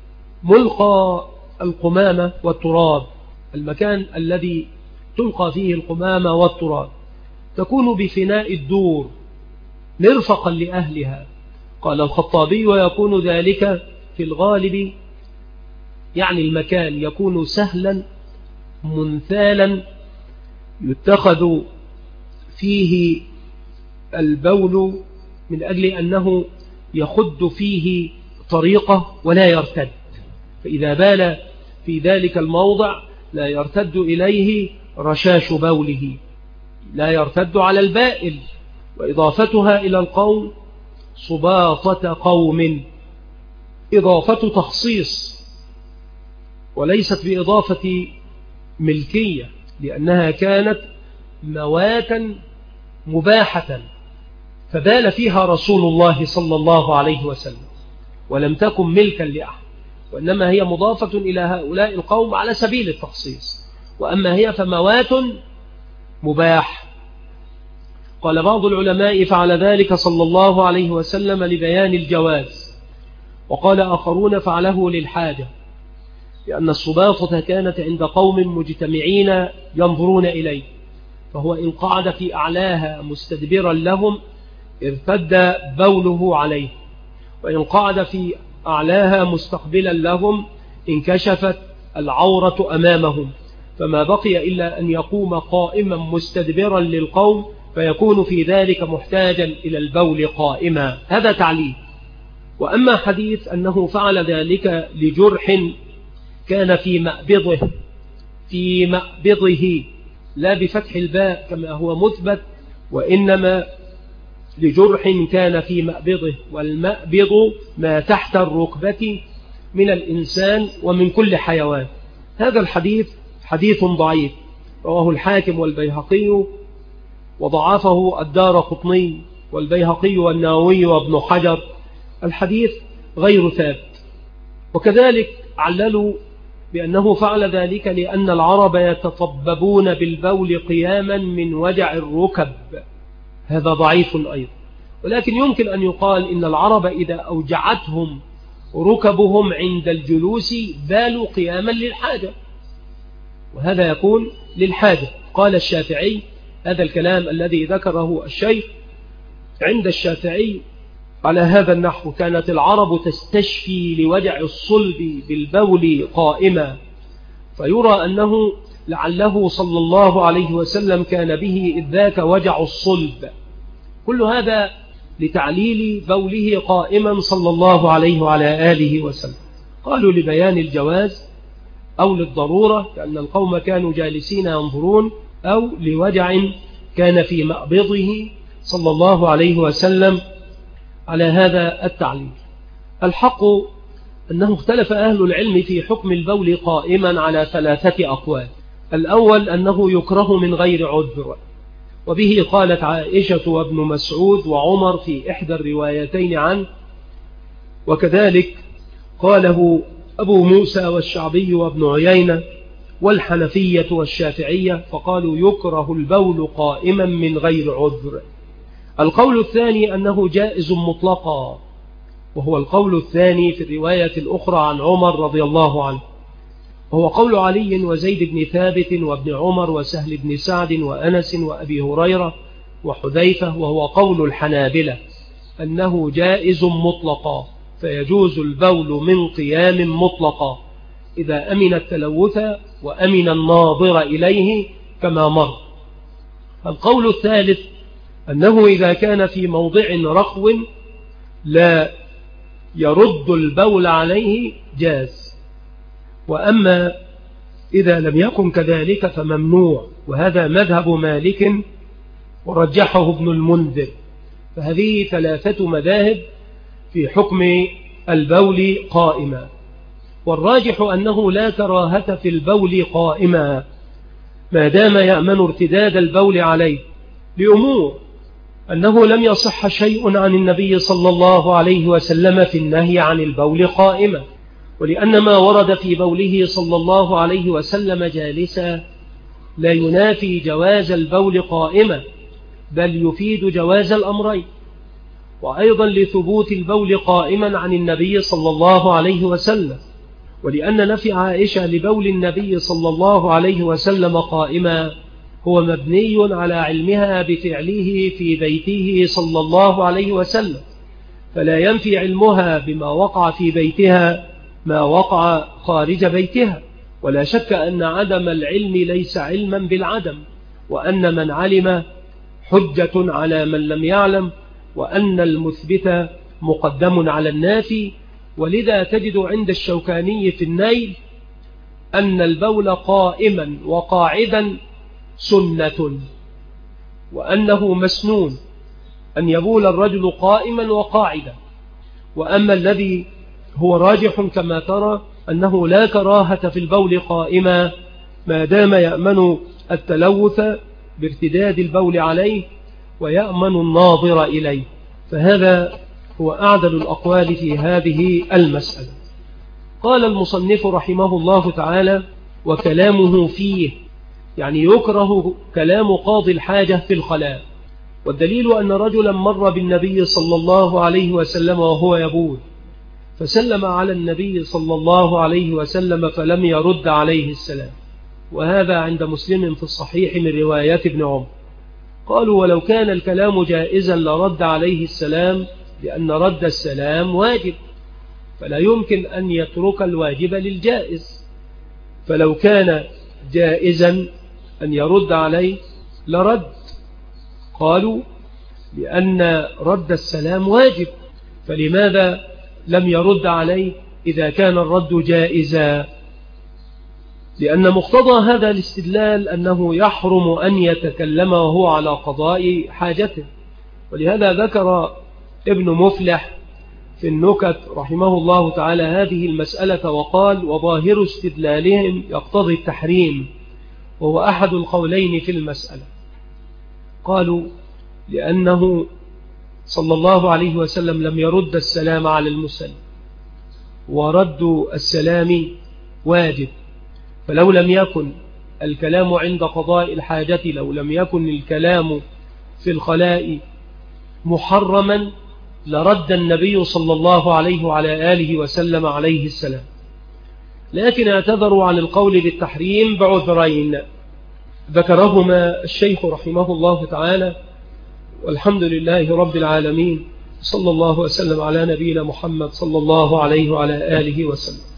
ملقى القمامة والتراب، المكان الذي تلقى فيه القمامة والتراب، تكون بفناء الدور مرفقا لأهلها. قال الخطابي: ويكون ذلك في الغالب، يعني المكان يكون سهلا منثالا يتخذ فيه البول من أجل أنه يخد فيه طريقة ولا يرتد، فإذا بال في ذلك الموضع لا يرتد إليه رشاش بوله، لا يرتد على البائل. وإضافتها إلى القوم سباطة قوم إضافة تخصيص وليست بإضافة ملكية، لأنها كانت مواتا مباحة فبال فيها رسول الله صلى الله عليه وسلم، ولم تكن ملكا لأحد، وإنما هي مضافة إلى هؤلاء القوم على سبيل التخصيص، وأما هي فموات مباح. قال بعض العلماء: فعل ذلك صلى الله عليه وسلم لبيان الجواز، وقال آخرون فعله للحاجة، لأن السباطة كانت عند قوم مجتمعين ينظرون إليه، فهو إن قعد في أعلاها مستدبرا لهم ارتد بوله عليه، وإن قعد في أعلاها مستقبلا لهم انكشفت العورة أمامهم، فما بقي إلا أن يقوم قائما مستدبرا للقوم، فيكون في ذلك محتاجا إلى البول قائما. هذا تعليل. وأما حديث أنه فعل ذلك لجرح كان في مأبضه لا بفتح الباء كما هو مثبت، وإنما لجرح كان في مأبضه، والمأبض ما تحت الركبة من الإنسان ومن كل حيوان. هذا الحديث حديث ضعيف، رواه الحاكم والبيهقي، وضعفه الدارقطني والبيهقي والنووي وابن حجر. الحديث غير ثابت. وكذلك عللوا بأنه فعل ذلك لأن العرب يتطببون بالبول قياما من وجع الركب، هذا ضعيف أيضا. ولكن يمكن أن يقال إن العرب إذا أوجعتهم ركبهم عند الجلوس بالوا قياما للحاجة، وهذا يكون للحاجة. قال الشافعي هذا الكلام الذي ذكره الشيخ عند الشافعي على هذا النحو: كانت العرب تستشفي لوجع الصلب بالبول قائما، فيرى أنه لعله صلى الله عليه وسلم كان به إذ ذاك وجع الصلب. كل هذا لتعليل بوله قائما صلى الله عليه وعلى آله وسلم. قالوا لبيان الجواز أو للضرورة، كأن القوم كانوا جالسين ينظرون، أو لوجع كان في مأبضه صلى الله عليه وسلم، على هذا التعليل. الحق أنه اختلف أهل العلم في حكم البول قائما على 3 أقوال. الأول أنه يكره من غير عذر، وبه قالت عائشة وابن مسعود وعمر في إحدى الروايتين عنه، وكذلك قاله أبو موسى والشعبي وابن عيينة والحنفية والشافعية، فقالوا يكره البول قائما من غير عذر. القول الثاني أنه جائز مطلقا، وهو القول الثاني في الرواية الأخرى عن عمر رضي الله عنه، وهو قول علي وزيد بن ثابت وابن عمر وسهل بن سعد وأنس وأبي هريرة وحذيفة، وهو قول الحنابلة أنه جائز مطلقا، فيجوز البول من قيام مطلقا إذا أمن التلوث وأمن الناظر إليه كما مر. القول الثالث أنه إذا كان في موضع رخو لا يرد البول عليه جاز، وأما إذا لم يكن كذلك فممنوع، وهذا مذهب مالك ورجحه ابن المنذر. فهذه ثلاثة مذاهب في حكم البول قائما، والراجح أنه لا كراهة في البول قائما ما دام يأمن ارتداد البول عليه، لأمور: أنه لم يصح شيء عن النبي صلى الله عليه وسلم في النهي عن البول قائما، ولأن ما ورد في بوله صلى الله عليه وسلم جالسا لا ينافي جواز البول قائما، بل يفيد جواز الأمرين. وأيضا لثبوت البول قائما عن النبي صلى الله عليه وسلم، ولأن نفي عائشة لبول النبي صلى الله عليه وسلم قائما هو مبني على علمها بفعله في بيته صلى الله عليه وسلم، فلا ينفي علمها بما وقع في بيتها ما وقع خارج بيتها. ولا شك أن عدم العلم ليس علما بالعدم، وأن من علم حجة على من لم يعلم، وأن المثبت مقدم على النافي. ولذا تجد عند الشوكاني في النيل أن البول قائما وقاعدا سنة، وأنه مسنون أن يبول الرجل قائما وقاعدا. وأما الذي هو راجح كما ترى أنه لا كراهة في البول قائما ما دام يأمن التلوث بارتداد البول عليه ويأمن الناظر إليه، فهذا هو أعدل الأقوال في هذه المسألة. قال المصنف رحمه الله تعالى: وكلامه فيه، يعني يكره كلام قاضي الحاجة في الخلاء. والدليل أن رجلا مر بالنبي صلى الله عليه وسلم وهو يبول، فسلم على النبي صلى الله عليه وسلم فلم يرد عليه السلام، وهذا عند مسلم في الصحيح من روايات ابن عمر. قالوا: ولو كان الكلام جائزا لرد عليه السلام، لأن رد السلام واجب، فلا يمكن أن يترك الواجب للجائز، فلو كان جائزا أن يرد عليه لرد. قالوا: لأن رد السلام واجب، فلماذا لم يرد عليه إذا كان الرد جائزا؟ لأن مقتضى هذا الاستدلال أنه يحرم أن يتكلم وهو على قضاء حاجته. ولهذا ذكر ابن مفلح في النكت رحمه الله تعالى هذه المسألة وقال: وظاهر استدلالهم يقتضي التحريم، وهو أحد القولين في المسألة. قالوا: لأنه صلى الله عليه وسلم لم يرد السلام على المسلم، ورد السلام واجب، فلو لم يكن الكلام عند قضاء الحاجة، لو لم يكن الكلام في الخلاء محرما لرد النبي صلى الله عليه وعلى آله وسلم عليه السلام. لكن اعتذروا عن القول بالتحريم بعذرين ذكرهما الشيخ رحمه الله تعالى، والحمد لله رب العالمين، صلى الله وسلم على نبينا محمد صلى الله عليه وعلى آله وسلم.